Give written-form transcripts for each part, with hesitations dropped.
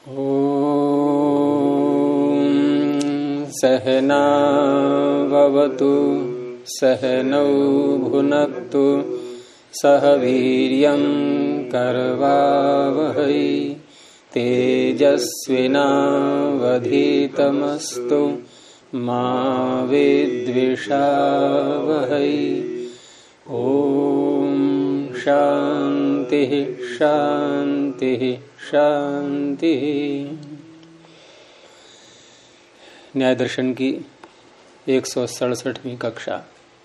सहना भवतु सहनौ भुनक्तु सह वीर्यं करवावहै तेजस्विनावधीतमस्तु मा विद्विषावहै। ओम शांति शांति शांति। न्याय दर्शन की 167वीं कक्षा।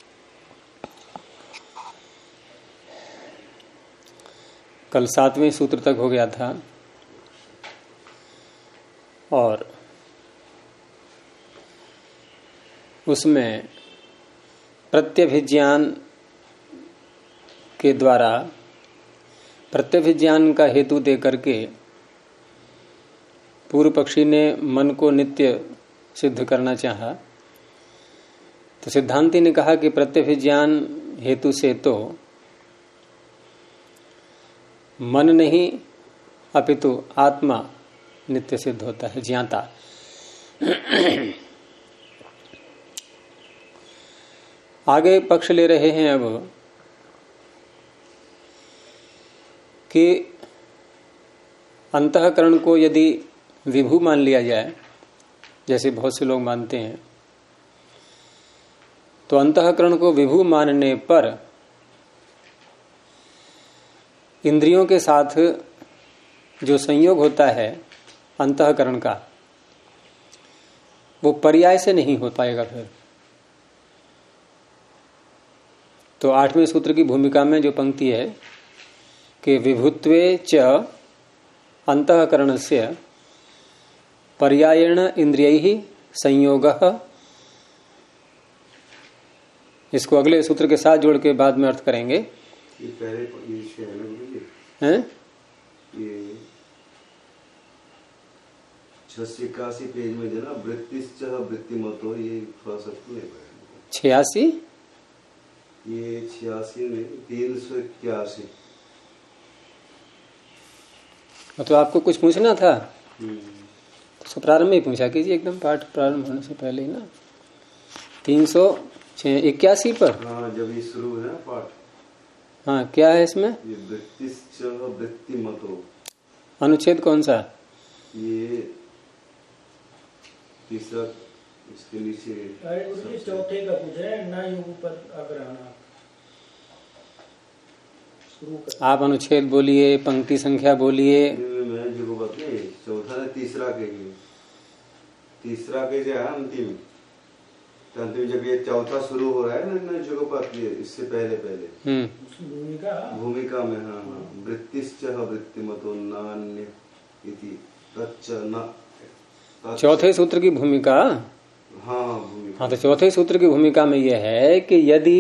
कल 7वें सूत्र तक हो गया था और उसमें प्रत्यभिज्ञान के द्वारा प्रत्यभिज्ञान का हेतु देकर के पूर्व पक्षी ने मन को नित्य सिद्ध करना चाहा, तो सिद्धांती ने कहा कि प्रत्यभिज्ञान हेतु से तो मन नहीं अपितु आत्मा नित्य सिद्ध होता है, ज्ञाता। आगे पक्ष ले रहे हैं अब कि अंतःकरण को यदि विभू मान लिया जाए, जैसे बहुत से लोग मानते हैं, तो अंतःकरण को विभू मानने पर इंद्रियों के साथ जो संयोग होता है अंतःकरण का, वो पर्याय से नहीं हो पाएगा। फिर तो 8वें सूत्र की भूमिका में जो पंक्ति है कि विभुत्वे च अंतःकरणस्य पर्यायेण इंद्रियैः संयोगः, इसको अगले सूत्र के साथ जोड़ के बाद में अर्थ करेंगे। ये पहले हैं? ये 86 पेज में जो ना वृत्तिश्च वृत्तिमतो, ये थोड़ा सा 86 ये 86 में 381। तो आपको कुछ पूछना था तो प्रारंभ में ही पूछा कीजिए, एकदम पाठ प्रारंभ होने से पहले ही ना। 381 पर, हाँ, जब ये शुरू है ना पाठ। हाँ, क्या है इसमें? ये वृत्तिश्च वृत्तिमतो, अनुच्छेद कौन सा? ये तीसरा, इसके नीचे चौथे का पूछ रहे हैं ना, योग पर अग्रहणा। आप अनुच्छेद बोलिए, पंक्ति संख्या बोलिए। मैं जो बात नहीं, चौथा तीसरा के जो है अंतिम जब ये चौथा शुरू हो रहा है ना, जो बात इससे पहले भूमिका में, हाँ, वृत्तिश्च वृत्तिमतो नान्य इति तच्च न। चौथे सूत्र की भूमिका, हाँ, तो चौथे सूत्र की भूमिका में यह है कि यदि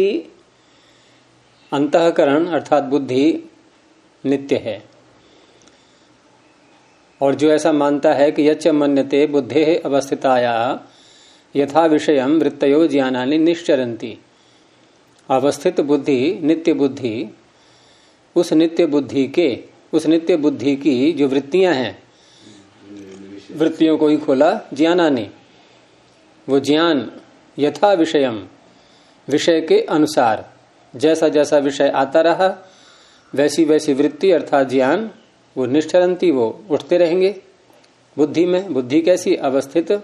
अंतःकरण अर्थात बुद्धि नित्य है, और जो ऐसा मानता है कि यच्च मन्यते बुद्धे अवस्थिताया यथा विषयम वृत्तयो ज्ञानानि निश्चरन्ति, अवस्थित बुद्धि नित्य बुद्धि, उस नित्य बुद्धि की जो वृत्तियां हैं, वृत्तियों को ही खोला ज्ञानानि, वो ज्ञान यथा विषयम, विषय के अनुसार, जैसा जैसा विषय आता रहा वैसी वैसी वृत्ति अर्थात ज्ञान वो निष्ठरंती, वो उठते रहेंगे बुद्धि में। बुद्धि कैसी? अवस्थित।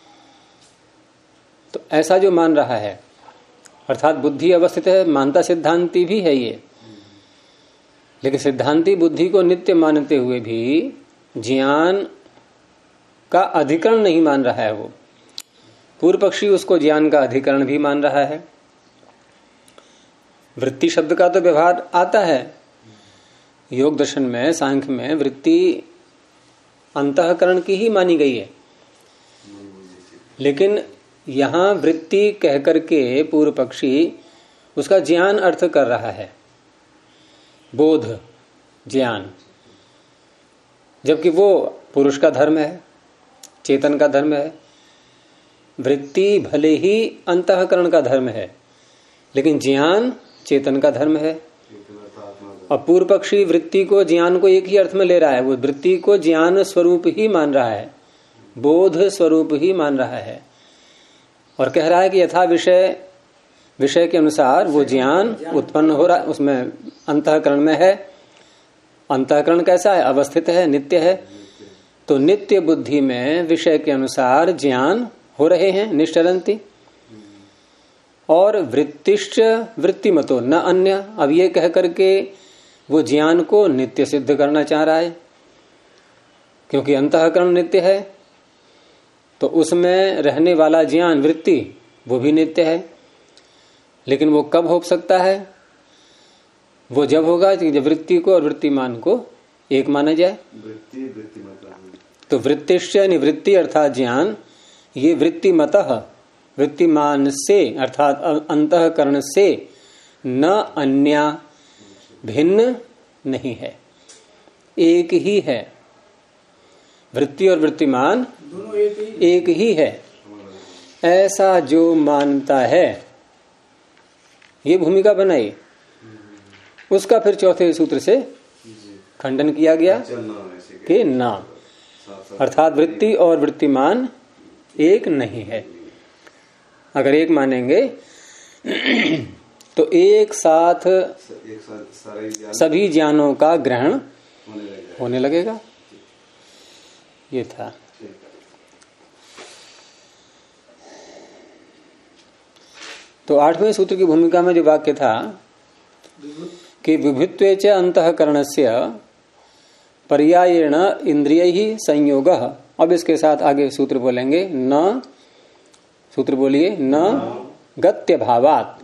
तो ऐसा जो मान रहा है अर्थात बुद्धि अवस्थित है, मानता सिद्धांती भी है ये, लेकिन सिद्धांती बुद्धि को नित्य मानते हुए भी ज्ञान का अधिकरण नहीं मान रहा है। वो पूर्व पक्षी उसको ज्ञान का अधिकरण भी मान रहा है। वृत्ति शब्द का तो व्यवहार आता है योग दर्शन में, सांख्य में वृत्ति अंतःकरण की ही मानी गई है, लेकिन यहां वृत्ति कहकर के पूर्व पक्षी उसका ज्ञान अर्थ कर रहा है, बोध ज्ञान, जबकि वो पुरुष का धर्म है, चेतन का धर्म है। वृत्ति भले ही अंतःकरण का धर्म है, लेकिन ज्ञान चेतन का धर्म है। अब पूर्व पक्षी वृत्ति को ज्ञान को एक ही अर्थ में ले रहा है, वो वृत्ति को ज्ञान स्वरूप ही मान रहा है, बोध स्वरूप ही मान रहा है, और कह रहा है कि यथा विषय के अनुसार वो ज्ञान उत्पन्न हो रहा है, उसमें अंतःकरण में है। अंतःकरण कैसा है? अवस्थित है, नित्य है। तो नित्य बुद्धि में विषय के अनुसार ज्ञान हो रहे हैं, निश्चरंती। और वृत्तिश्च वृत्तिमतो न अन्य, अब ये कह करके वो ज्ञान को नित्य सिद्ध करना चाह रहा है, क्योंकि अंतःकरण नित्य है तो उसमें रहने वाला ज्ञान वृत्ति वो भी नित्य है। लेकिन वो कब हो सकता है? वो जब होगा जब वृत्ति को और वृत्तिमान को एक माना जाए। तो वृत्तिश्च निवृत्ति अर्थात ज्ञान, ये वृत्तिमतः वृत्तिमान से अर्थात अंतःकरण से न अन्य भिन्न नहीं है, एक ही है। वृत्ति और वृत्तिमान दोनों एक ही है, ऐसा जो मानता है, ये भूमिका बनाई। उसका फिर चौथे सूत्र से खंडन किया गया कि ना, अर्थात वृत्ति और वृत्तिमान एक नहीं है। अगर एक मानेंगे तो एक साथ सभी ज्ञानों का ग्रहण होने लगेगा। ये था। तो 8वें सूत्र की भूमिका में जो वाक्य था कि विभुत्वे च अंतःकरणस्य पर्यायेण इंद्रियैहि संयोगः। अब इसके साथ आगे सूत्र बोलेंगे, न सूत्र बोलिए, न गत्य भावात।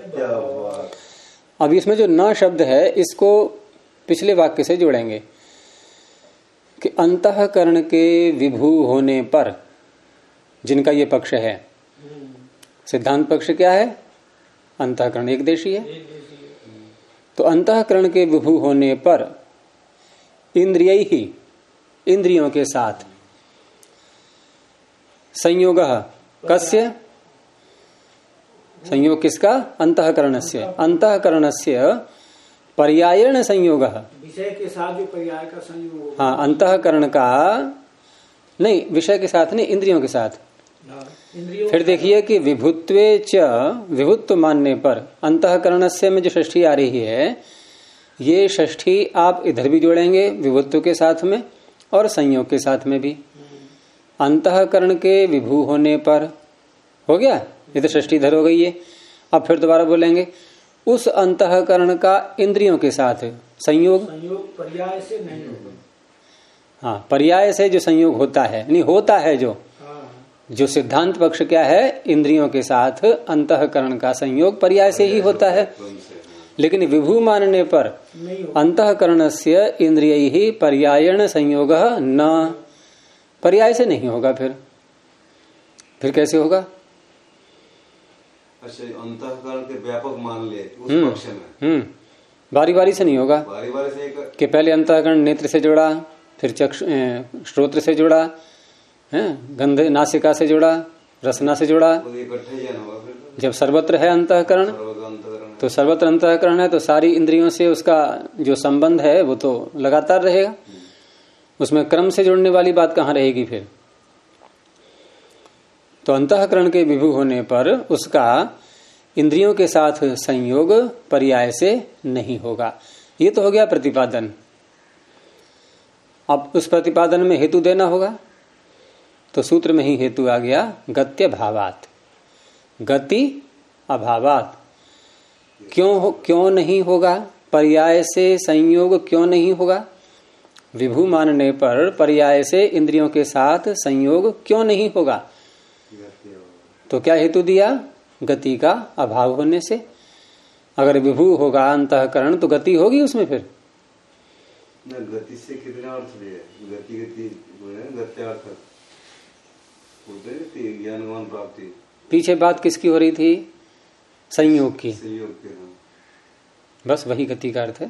अब इसमें जो न शब्द है इसको पिछले वाक्य से जोड़ेंगे कि अंतःकरण के विभू होने पर, जिनका ये पक्ष है, सिद्धांत पक्ष क्या है? अंतःकरण एक देशी है। तो अंतःकरण के विभू होने पर इंद्रिय ही, इंद्रियों के साथ, संयोग कस्य, संयोग किसका? अंतःकरणस्य। अंतःकरणस्य पर्यायेण संयोग, विषय के साथ जो पर्याय का संयोग। हाँ, अंतःकरण का नहीं, विषय के साथ नहीं, इंद्रियों के साथ। फिर देखिए कि विभुत्वे च, विभुत्व मानने पर अंतःकरणस्य में जो षष्ठी आ रही है, ये षष्ठी आप इधर भी जोड़ेंगे विभुत्व के साथ में और संयोग के साथ में भी। अंतःकरण के विभू होने पर हो गया, ये तो षष्ठी इधर हो गई है। अब फिर दोबारा बोलेंगे उस अंतःकरण का इंद्रियों के साथ संयोग, पर्याय से नहीं होगा। हाँ, पर्याय से जो संयोग होता है, नहीं होता है जो सिद्धांत पक्ष क्या है, इंद्रियों के साथ अंतःकरण का संयोग पर्याय से ही होता है। लेकिन विभू मानने पर अंतःकरणस्य इंद्रियैहि पर्यायेण संयोग न, पर्याय से नहीं होगा। फिर कैसे होगा? अच्छा, अंतःकरण के व्यापक मान ले उस पक्ष में बारी बारी से नहीं होगा। बारी बारी से कि पहले अंतःकरण नेत्र से जुड़ा, फिर चक्षु श्रोत्र से जुड़ा, गंध नासिका से जुड़ा, रसना से जुड़ा। जब सर्वत्र है अंतःकरण तो सर्वत्र अंतःकरण है, तो सारी इंद्रियों से उसका जो संबंध है वो तो लगातार रहेगा। उसमें क्रम से जुड़ने वाली बात कहाँ रहेगी फिर? तो अंतःकरण के विभू होने पर उसका इंद्रियों के साथ संयोग पर्याय से नहीं होगा। ये तो हो गया प्रतिपादन। अब उस प्रतिपादन में हेतु देना होगा, तो सूत्र में ही हेतु आ गया, गत्य भावात, गति अभावात। क्यों नहीं होगा? पर्याय से संयोग क्यों नहीं होगा? विभू मानने पर पर्याय से इंद्रियों के साथ संयोग क्यों नहीं होगा? तो क्या हेतु दिया? गति का अभाव होने से। अगर विभू होगा अंतःकरण तो गति होगी उसमें। फिर गति से कितना अर्थ है? गति ज्ञानवान प्राप्ति। पीछे बात किसकी हो रही थी? संयोग की। बस वही गति का अर्थ है।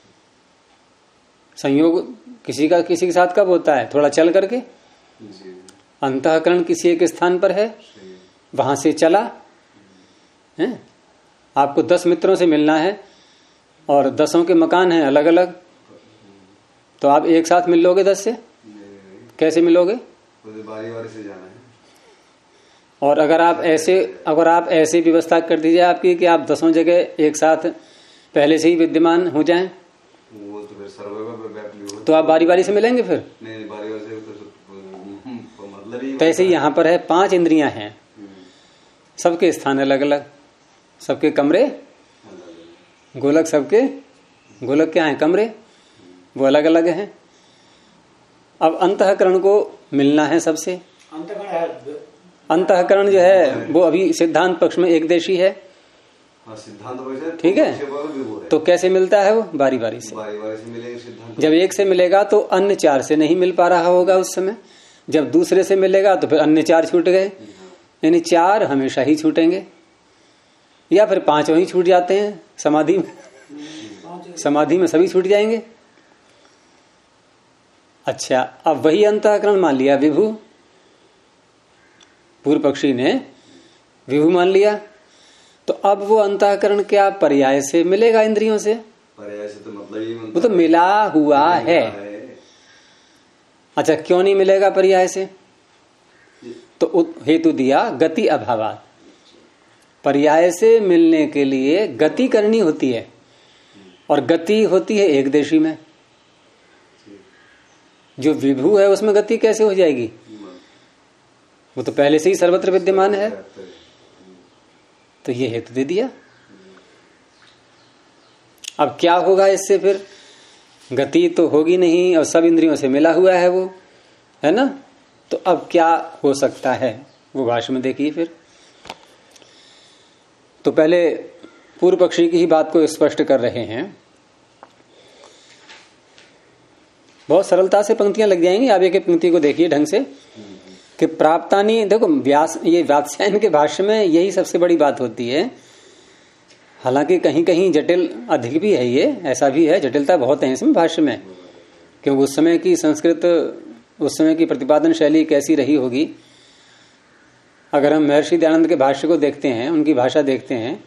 संयोग किसी के साथ कब होता है? थोड़ा चल करके। अंतःकरण किसी एक स्थान पर है, वहां से चला है। आपको 10 मित्रों से मिलना है, और 10 के मकान हैं अलग अलग, तो आप एक साथ मिल लोगे 10 से? कैसे मिलोगे? बारी बारी से जाना है। और अगर आप ऐसे व्यवस्था कर दीजिए आपकी कि आप 10 जगह एक साथ पहले से ही विद्यमान हो जाएं, वो तो फिर सर्वर तो आप बारी बारी से मिलेंगे फिर? नहीं, बारी बारी से तो मतलब ही। तो ऐसे ही यहाँ पर है 5 इंद्रियां हैं, सबके स्थान अलग अलग, सबके कमरे, गोलक सबके गोलक क्या है? कमरे, वो अलग अलग हैं। अब अंतःकरण को मिलना है सबसे। अंतःकरण जो है वो अभी सिद्धांत पक्ष में एकदेशी है। सिद्धांत ठीक है, तो कैसे मिलता है वो? बारी बारी से। मिलेंगे सिद्धांत। जब एक से मिलेगा तो अन्य 4 से नहीं मिल पा रहा होगा उस समय, जब दूसरे से मिलेगा तो फिर अन्य 4 छूट गए, यानी 4 हमेशा ही छूटेंगे, या फिर 5 ही छूट जाते हैं समाधि में। समाधि में सभी छूट जाएंगे। अच्छा, अब वही अंतःकरण मान लिया विभु, पूर्व पक्षी ने विभु मान लिया, तो अब वो अंतःकरण क्या पर्याय से मिलेगा इंद्रियों से? पर्याय से तो मतलब ही वो तो मिला हुआ है। अच्छा, क्यों नहीं मिलेगा पर्याय से? तो हेतु दिया गति अभावात। पर्याय से मिलने के लिए गति करनी होती है, और गति होती है एकदेशी में। जो विभु है उसमें गति कैसे हो जाएगी? वो तो पहले से ही सर्वत्र विद्यमान है। तो ये हेतु दे दिया। अब क्या होगा इससे? फिर गति तो होगी नहीं, और सब इंद्रियों से मिला हुआ है वो, है ना? तो अब क्या हो सकता है वो भाष्य में देखिए। फिर तो पहले पूर्व पक्षी की ही बात को स्पष्ट कर रहे हैं। बहुत सरलता से पंक्तियां लग जाएंगी। आप एक पंक्ति को देखिए ढंग से कि प्राप्तानी, देखो व्यास, ये वात्स्यायन के भाष्य में यही सबसे बड़ी बात होती है। हालांकि कहीं कहीं जटिल अधिक भी है, ये ऐसा भी है, जटिलता बहुत है इसमें भाष्य में, क्योंकि उस समय की संस्कृत, उस समय की प्रतिपादन शैली कैसी रही होगी। अगर हम महर्षि दयानंद के भाष्य को देखते हैं, उनकी भाषा देखते हैं,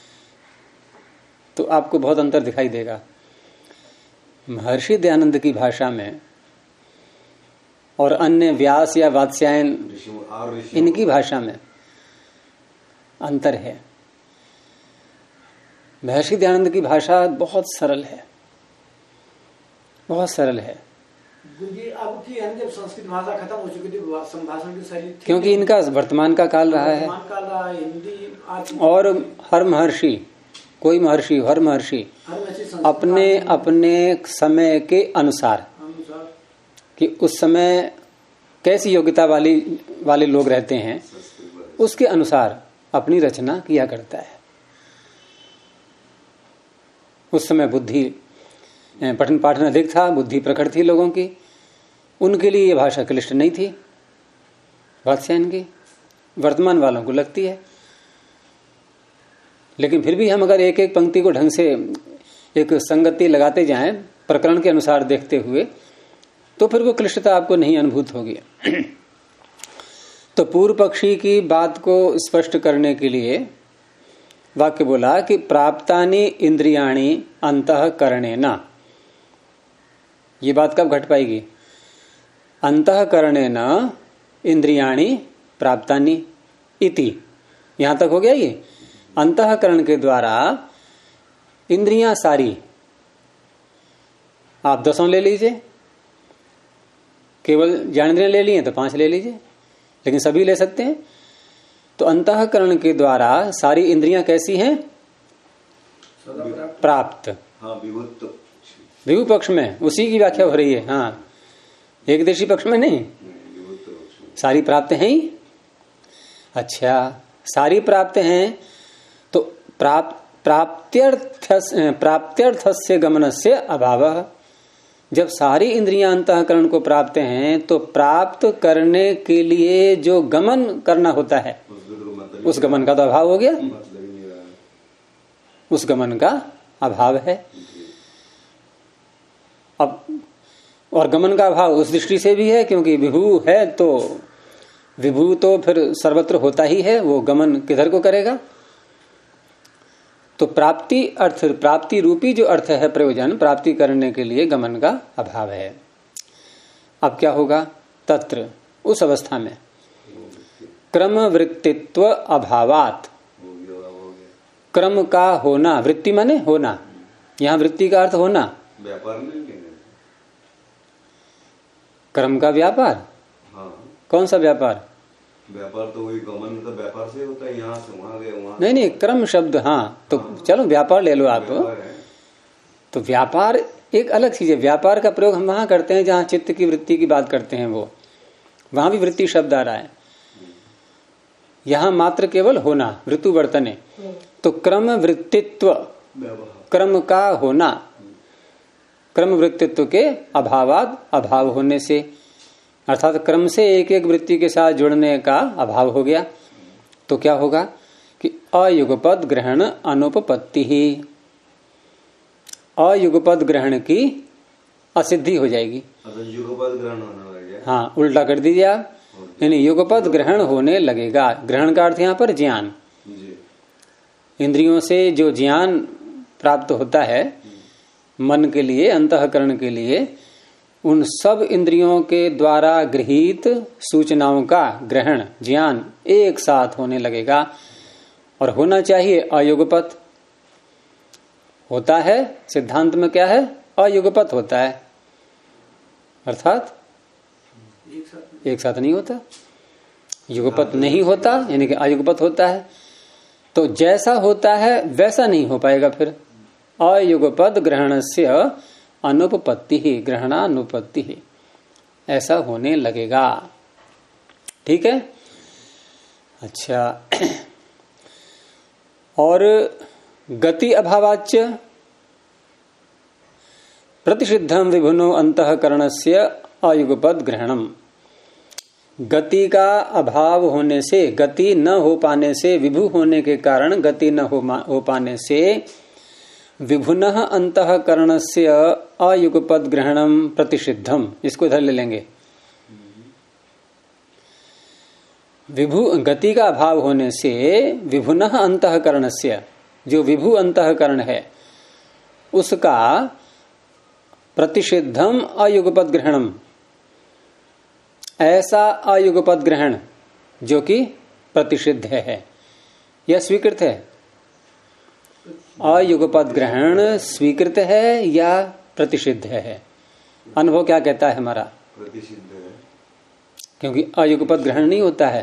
तो आपको बहुत अंतर दिखाई देगा। महर्षि दयानंद की भाषा में और अन्य व्यास या वात्स्यायन इनकी भाषा में अंतर है। महर्षि दयानंद की भाषा बहुत सरल है, बहुत सरल है। अब की जब संस्कृत भाषा खत्म हो चुकी थी, संभाषण की शैली, क्योंकि इनका वर्तमान का काल रहा है, हिंदी। और हर महर्षि, कोई महर्षि, हर महर्षि अपने अपने समय के अनुसार कि उस समय कैसी योग्यता वाले लोग रहते हैं, उसके अनुसार अपनी रचना किया करता है। उस समय बुद्धि, पठन पाठन अधिक था, बुद्धि प्रखर थी लोगों की, उनके लिए ये भाषा क्लिष्ट नहीं थी वात्स्यायन की। वर्तमान वालों को लगती है, लेकिन फिर भी हम अगर एक एक पंक्ति को ढंग से एक संगति लगाते जाएं, प्रकरण के अनुसार देखते हुए, तो फिर वो क्लिष्टता आपको नहीं अनुभूत होगी। तो पूर्व पक्षी की बात को स्पष्ट करने के लिए वाक्य बोला कि प्राप्तानि इंद्रियाणि अंतःकरणेन। ये बात कब घट पाएगी? अंतःकरणेन इंद्रियाणि प्राप्तानि इति। यहां तक हो गया ये। अंतःकरण के द्वारा इंद्रियां सारी, आप 10 ले लीजिए, केवल ज्ञानेंद्रियां ले लिए तो 5 ले लीजिए, लेकिन सभी ले सकते हैं। तो अंतःकरण के द्वारा सारी इंद्रियां कैसी हैं? प्राप्त। हाँ, विभु पक्ष में उसी की व्याख्या हो रही है। हाँ, एकदेशी पक्ष में नहीं, सारी प्राप्त हैं ही। अच्छा, सारी प्राप्त हैं तो प्राप्त्यर्थस्य गमनस्य अभावः। जब सारी इंद्रियां अंतःकरण को प्राप्त हैं तो प्राप्त करने के लिए जो गमन करना होता है, उस गमन का तो अभाव हो गया, उस गमन का अभाव है। अब और गमन का अभाव उस दृष्टि से भी है क्योंकि विभु है, तो विभु तो फिर सर्वत्र होता ही है, वो गमन किधर को करेगा? तो प्राप्ति अर्थ, प्राप्ति रूपी जो अर्थ है प्रयोजन, प्राप्ति करने के लिए गमन का अभाव है। अब क्या होगा? तत्र, उस अवस्था में क्रम वृत्तित्व अभावात, क्रम का होना, वृत्ति माने होना, यहां वृत्ति का अर्थ होना, व्यापार नहीं लेंगे, क्रम का व्यापार। हाँ, कौन सा व्यापार? व्यापार तो वही गमन मतलब व्यापार से होता है, यहाँ से वहां गए, वहां नहीं नहीं, क्रम शब्द, हाँ तो हाँ, चलो व्यापार ले लो आप। है। तो व्यापार एक अलग चीज है। व्यापार का प्रयोग हम वहां करते हैं जहां चित्त की वृत्ति की बात करते हैं, वो वहां भी वृत्ति शब्द आ रहा है। यहां मात्र केवल होना, वृत्तु वर्तने। तो क्रम वृत्तित्व, क्रम का होना, क्रम वृत्तित्व के अभावात, अभाव होने से, अर्थात क्रम से एक एक वृत्ति के साथ जुड़ने का अभाव हो गया। तो क्या होगा कि अयुगपद ग्रहण अनुपपत्ति ही, अयुगपद ग्रहण की असिद्धि हो जाएगी। युगपद ग्रहण होने लग गया। हाँ, उल्टा कर दीजिए आप, यानी युगपद ग्रहण होने लगेगा। ग्रहण का अर्थ यहाँ पर ज्ञान, इंद्रियों से जो ज्ञान प्राप्त होता है मन के लिए, अंतःकरण के लिए, उन सब इंद्रियों के द्वारा गृहीत सूचनाओं का ग्रहण, ज्ञान एक साथ होने लगेगा। और होना चाहिए अयुगपत। होता है सिद्धांत में क्या है? अयुगपत होता है, अर्थात एक साथ नहीं होता। युगपत नहीं होता, यानी कि अयुगपत होता है। तो जैसा होता है वैसा नहीं हो पाएगा फिर। अयुगपद ग्रहणस्य अनुपपत्ति ही, ग्रहणानुपत्ति ही, ऐसा होने लगेगा। ठीक है, अच्छा। और गति अभावाच्य प्रतिषिद्धम विभुनो अंतःकरणस्य अयुगपद ग्रहणम। गति का अभाव होने से, गति न हो पाने से, विभु होने के कारण गति न हो पाने से, विभुनः अंतःकरणस्य अयुगपद ग्रहणम प्रतिषिद्धम, इसको इधर ले लेंगे। विभु, गति का अभाव होने से विभुनः अंतःकरणस्य, जो विभु अंतःकरण है उसका प्रतिषिद्धम अयुगपद ग्रहणम, ऐसा अयुगपद ग्रहण जो कि प्रतिषिद्ध है, यह स्वीकृत है। अयुगपद ग्रहण स्वीकृत है या प्रतिषिद्ध है? अनुभव क्या कहता है हमारा? प्रतिषिद्ध है, क्योंकि अयुगपद ग्रहण नहीं होता है।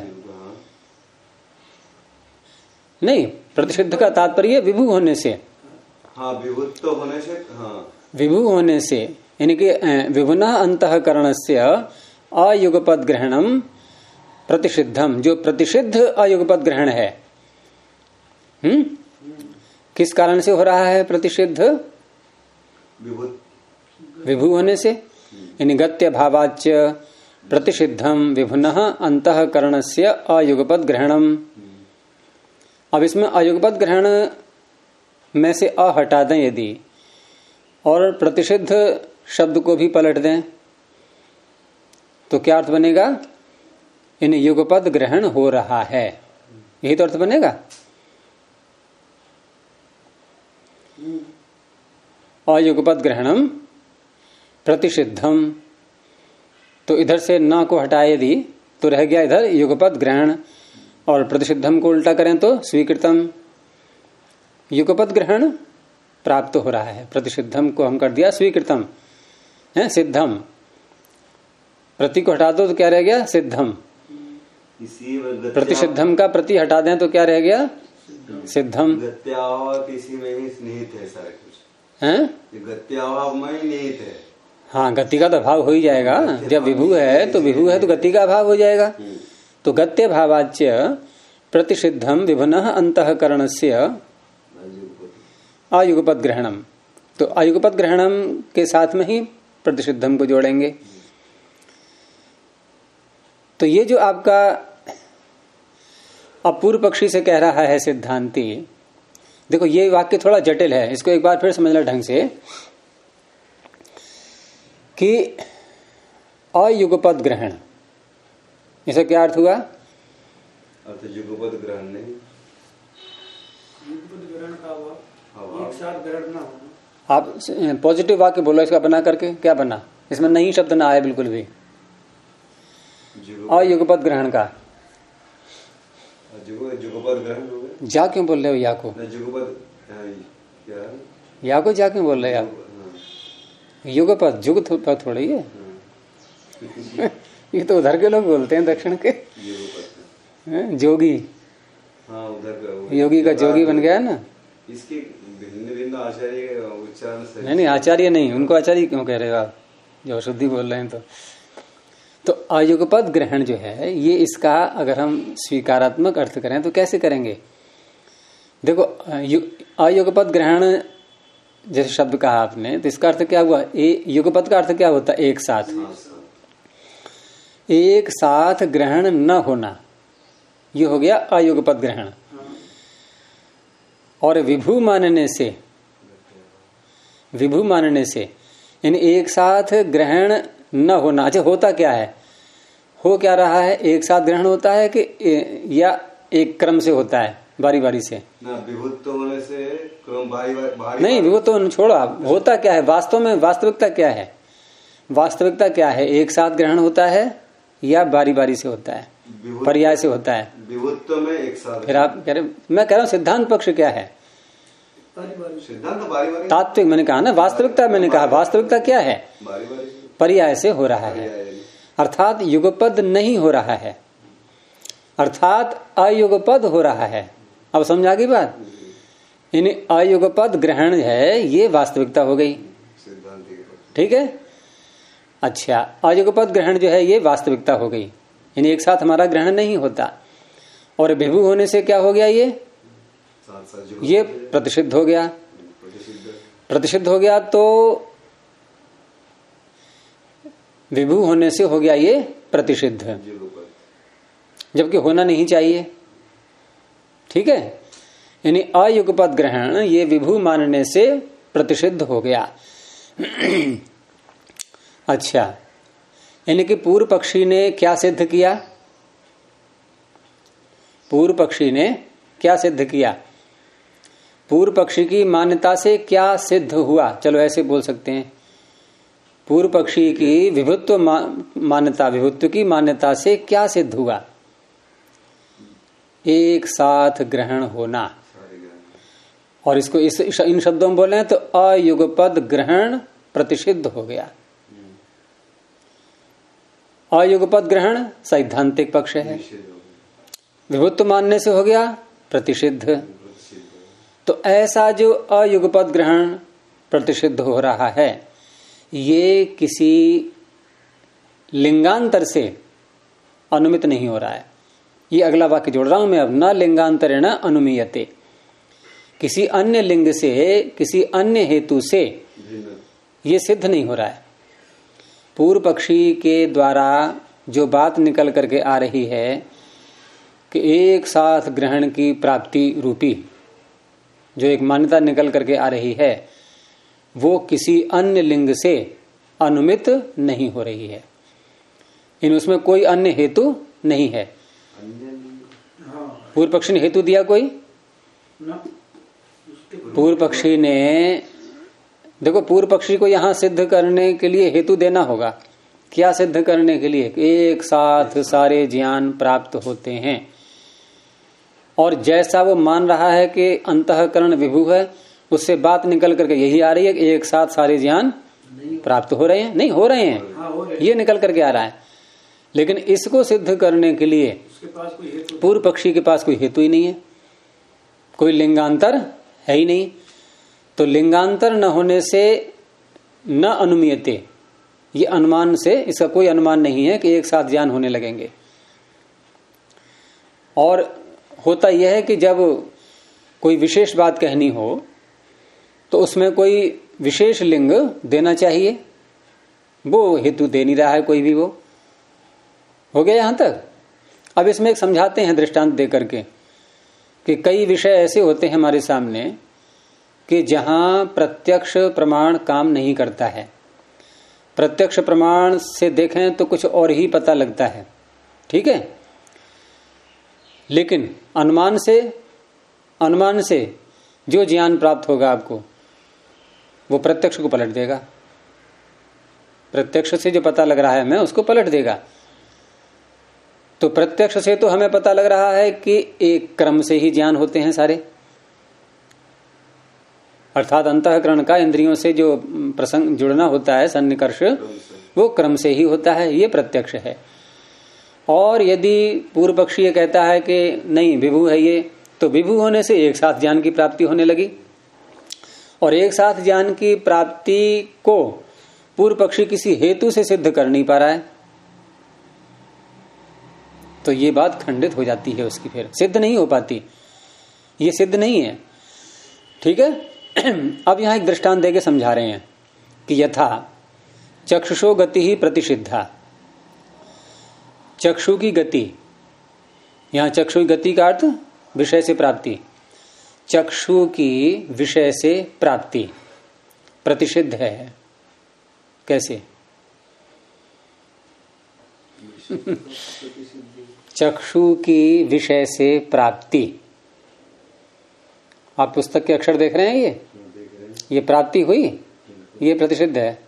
नहीं, प्रतिषिद्ध का तात्पर्य विभु होने से। हाँ, विभुत्व तो होने से, हाँ, विभु होने से, यानी कि विभुनः अंतःकरणस्य अयुगपद ग्रहणम प्रतिषिद्धम, जो प्रतिषिद्ध अयुगपद ग्रहण है। किस कारण से हो रहा है प्रतिषिद्ध? विभु होने से, यानी गत्य भावाच्य प्रतिषिद्धम विभुनः अंतःकरणस्य अयुगपद ग्रहणम। अब इसमें अयुगपद ग्रहण में से अ हटा दें यदि, और प्रतिषिद्ध शब्द को भी पलट दें, तो क्या अर्थ बनेगा? इन युगपद ग्रहण हो रहा है, यही तो अर्थ बनेगा। अयुगपद ग्रहणम प्रतिषिद्धम, तो इधर से न को हटाए यदि तो रह गया इधर युगपद ग्रहण, और प्रतिषिद्धम को उल्टा करें तो स्वीकृतम। युगपद ग्रहण प्राप्त हो रहा है, प्रतिषिद्धम को हम कर दिया स्वीकृतम है, सिद्धम। प्रति को हटा दो तो क्या रह गया? सिद्धम। प्रतिषिद्धम का प्रति हटा दें तो क्या रह गया? सिद्धम। गत्याभाव इसी में ही निहित है सारा कुछ, हैं? गत्याभाव में ही निहित है। हाँ, गति का तो अभाव हो ही जाएगा। जब विभु है तो विभु है तो गति का अभाव हो जाएगा। तो गत्य भावाच्य प्रतिषिद्धम विभुनः अंतःकरणस्य अयुगपद ग्रहणम। तो अयुगपद ग्रहणम के साथ में ही प्रतिषिद्धम को जोड़ेंगे। तो ये जो आपका अपूर्व पक्षी से कह रहा है सिद्धांती, देखो ये वाक्य थोड़ा जटिल है, इसको एक बार फिर समझना ढंग से कि अयुगपद ग्रहण, इसका क्या अर्थ हुआ? अर्थ युगपद ग्रहण नहीं, युगपद ग्रहण का अभाव, अभाव। एक साथ ग्रहण ना होना। आप पॉजिटिव वाक्य बोलो इसका बना करके, क्या बना? इसमें नहीं शब्द ना आए बिल्कुल भी। अयुगपद ग्रहण का जुगपद ग्रहण हो गया। जा क्यों बोल रहे हो या को? जुगपद क्या है? या को जा क्यों बोल रहे हो आप? युगपद जुग थोड़ा ही है। ये तो उधर के लोग बोलते हैं, दक्षिण के जोगी। हाँ, उधर योगी का जोगी बन गया ना। इसके भिन्न भिन्न आचार्य उच्चारण से। नहीं आचार्य नहीं, उनको आचार्य क्यों कह रहे हो आप, जो शुद्धि बोल रहे हैं? तो अयुगपद ग्रहण जो है ये, इसका अगर हम स्वीकारात्मक अर्थ करें तो कैसे करेंगे? देखो अयुगपद ग्रहण जैसे शब्द कहा आपने, तो इसका अर्थ क्या हुआ? युगपद का अर्थ क्या होता है? एक साथ। एक साथ ग्रहण न होना, ये हो गया अयुगपद ग्रहण। और विभु मानने से, विभु मानने से यानी एक साथ ग्रहण न होना। अच्छा, होता क्या है? हो क्या रहा है? एक साथ ग्रहण होता है कि या एक क्रम से होता है, बारी बारी से? ना, विभुत्व होने से क्रम बारी नहीं, विभुत्व छोड़ो आप। होता क्या है वास्तव में? वास्तविकता क्या है? वास्तविकता क्या है? एक साथ ग्रहण होता है या बारी बारी से होता है, पर्याय से होता है? विभुत्व में एक साथ। फिर आप कह रहे, मैं कह रहा हूं सिद्धांत पक्ष क्या है? सिद्धांत बारी बारी। तात्विक मैंने कहा ना, वास्तविकता मैंने कहा। वास्तविकता क्या है? बारी बारी पर्याय से हो रहा है, अर्थात युगपद नहीं हो रहा है, अर्थात अयुगपद हो रहा है। अब समझा गई बात? यानी अयुगपद ग्रहण है, ये वास्तविकता हो गई। ठीक है। अच्छा, अयुगपद ग्रहण जो है ये वास्तविकता हो गई, यानी एक साथ हमारा ग्रहण नहीं होता। और विभु होने से क्या हो गया? ये प्रतिषिद्ध हो गया। प्रतिषिद्ध हो गया तो विभु होने से हो गया ये प्रतिषिद्ध, जबकि होना नहीं चाहिए। ठीक है। यानी अयुगपद ग्रहण ये विभु मानने से प्रतिषिद्ध हो गया। अच्छा, यानी कि पूर्व पक्षी ने क्या सिद्ध किया? पूर्व पक्षी ने क्या सिद्ध किया? पूर्व पक्षी की मान्यता से क्या सिद्ध हुआ? चलो ऐसे बोल सकते हैं, पूर्व पक्षी की विभुत्व मान्यता, विभुत्व की मान्यता से क्या सिद्ध हुआ? एक साथ ग्रहण होना। और इसको इन शब्दों में बोले तो अयुगपद ग्रहण प्रतिषिद्ध हो गया। अयुगपद ग्रहण सैद्धांतिक पक्ष है, विभुत्व मानने से हो गया प्रतिषिद्ध। तो ऐसा जो अयुगपद ग्रहण प्रतिषिद्ध हो रहा है, ये किसी लिंगांतर से अनुमित नहीं हो रहा है। ये अगला वाक्य जोड़ रहा हूं मैं अब, न लिंगांतरेण अनुमीयते। किसी अन्य लिंग से, किसी अन्य हेतु से ये सिद्ध नहीं हो रहा है। पूर्व पक्षी के द्वारा जो बात निकल करके आ रही है कि एक साथ ग्रहण की प्राप्ति रूपी जो एक मान्यता निकल करके आ रही है, वो किसी अन्य लिंग से अनुमित नहीं हो रही है। इन उसमें कोई अन्य हेतु नहीं है। पूर्व पक्षी ने हेतु दिया कोई? पूर्व पक्षी ने, देखो पूर्व पक्षी को यहां सिद्ध करने के लिए हेतु देना होगा। क्या सिद्ध करने के लिए? एक साथ सारे ज्ञान प्राप्त होते हैं। और जैसा वो मान रहा है कि अंतःकरण विभु है, उससे बात निकल करके यही आ रही है कि एक साथ सारे ज्ञान प्राप्त हो रहे हैं, नहीं हो रहे हैं, ये निकल करके आ रहा है। लेकिन इसको सिद्ध करने के लिए पूर्व पक्षी के पास कोई हेतु ही नहीं है, कोई लिंगांतर है ही नहीं। तो लिंगांतर न होने से न अनुमीयते, ये अनुमान से, इसका कोई अनुमान नहीं है कि एक साथ ज्ञान होने लगेंगे। और होता यह है कि जब कोई विशेष बात कहनी हो तो उसमें कोई विशेष लिंग देना चाहिए, वो हेतु दे नहीं रहा है कोई भी। वो हो गया यहां तक। अब इसमें एक समझाते हैं दृष्टांत दे करके कि कई विषय ऐसे होते हैं हमारे सामने कि जहां प्रत्यक्ष प्रमाण काम नहीं करता है। प्रत्यक्ष प्रमाण से देखें तो कुछ और ही पता लगता है, ठीक है, लेकिन अनुमान से अनुमान से जो ज्ञान प्राप्त होगा आपको वो प्रत्यक्ष को पलट देगा। प्रत्यक्ष से जो पता लग रहा है हमें उसको पलट देगा। तो प्रत्यक्ष से तो हमें पता लग रहा है कि एक क्रम से ही ज्ञान होते हैं सारे, अर्थात अंतःकरण का इंद्रियों से जो प्रसंग जुड़ना होता है सन्निकर्ष वो क्रम से ही होता है, ये प्रत्यक्ष है। और यदि पूर्व पक्षी ये कहता है कि नहीं विभु है ये, तो विभु होने से एक साथ ज्ञान की प्राप्ति होने लगी, और एक साथ ज्ञान की प्राप्ति को पूर्व पक्षी किसी हेतु से सिद्ध कर नहीं पा रहा है, तो ये बात खंडित हो जाती है उसकी, फिर सिद्ध नहीं हो पाती, ये सिद्ध नहीं है। ठीक है। अब यहां एक दृष्टांत देके समझा रहे हैं कि यथा चक्षुषो गति ही प्रतिषिद्धा, चक्षु की गति, यहां चक्षु की गति का अर्थ विषय से प्राप्ति, चक्षु की विषय से प्राप्ति प्रतिषिद्ध है। कैसे? चक्षु की विषय से प्राप्ति, आप पुस्तक के अक्षर देख रहे हैं, ये प्राप्ति हुई, ये प्रतिषिद्ध है।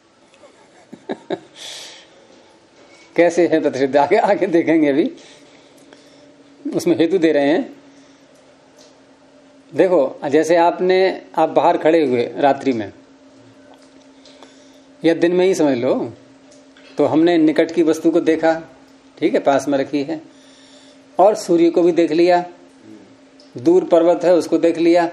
कैसे है प्रतिषिद्ध? आगे आगे देखेंगे, अभी उसमें हेतु दे रहे हैं। देखो, जैसे आप बाहर खड़े हुए रात्रि में या दिन में ही समझ लो, तो हमने निकट की वस्तु को देखा, ठीक है, पास में रखी है, और सूर्य को भी देख लिया, दूर पर्वत है उसको देख लिया।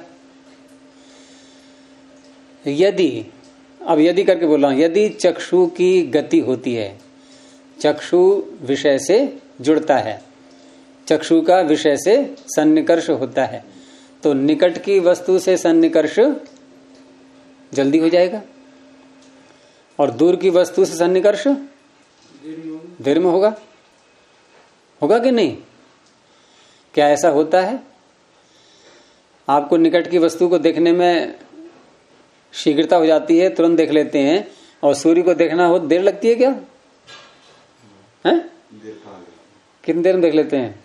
यदि करके बोल रहा हूं, यदि चक्षु की गति होती है, चक्षु विषय से जुड़ता है, चक्षु का विषय से सन्निकर्ष होता है, तो निकट की वस्तु से सन्निकर्ष जल्दी हो जाएगा, और दूर की वस्तु से सन्निकर्ष देर में होगा। होगा कि नहीं? क्या ऐसा होता है? आपको निकट की वस्तु को देखने में शीघ्रता हो जाती है, तुरंत देख लेते हैं, और सूर्य को देखना हो देर लगती है क्या? हैं? कितनी देर में देख लेते हैं?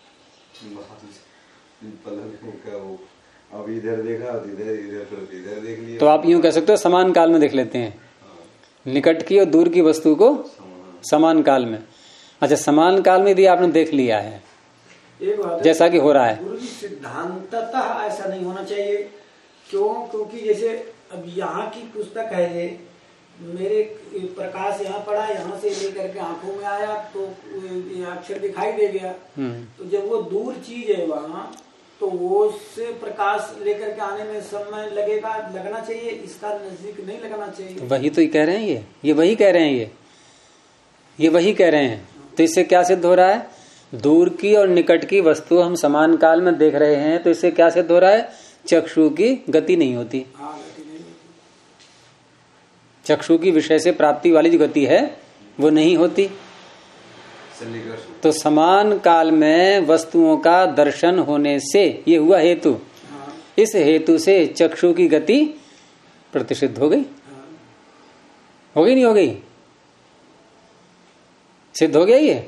अब इधर देखा, इधर देख लिया। तो आप यूं कह सकते हो समान काल में देख लेते हैं, निकट की और दूर की वस्तु को समान काल में। अच्छा, समान काल में यदि आपने देख लिया है, जैसा कि हो रहा है, सिद्धांततः ऐसा नहीं होना चाहिए। क्योंकि जैसे अब यहाँ की पुस्तक है, ये मेरे प्रकाश यहाँ पड़ा, यहाँ से लेकर के आंखों में आया तो ये अक्षर दिखाई दे गया। तो जब वो दूर चीज है वहाँ, तो वो से प्रकाश लेकर के आने में समय लगना चाहिए, इसका नजदीक नहीं लगना चाहिए। वही तो कह रहे हैं, ये वही कह रहे हैं, ये वही कह रहे हैं। तो इससे क्या सिद्ध हो रहा है? दूर की और निकट की वस्तु हम समान काल में देख रहे हैं, तो इससे क्या सिद्ध हो रहा है? चक्षु की गति नहीं होती। चक्षु की विषय से प्राप्ति वाली जो गति है वो नहीं होती। तो समान काल में वस्तुओं का दर्शन होने से ये हुआ हेतु, इस हेतु से चक्षु की गति प्रतिषिद्ध हो गई। हो गई नहीं हो गई? सिद्ध हो गया ये?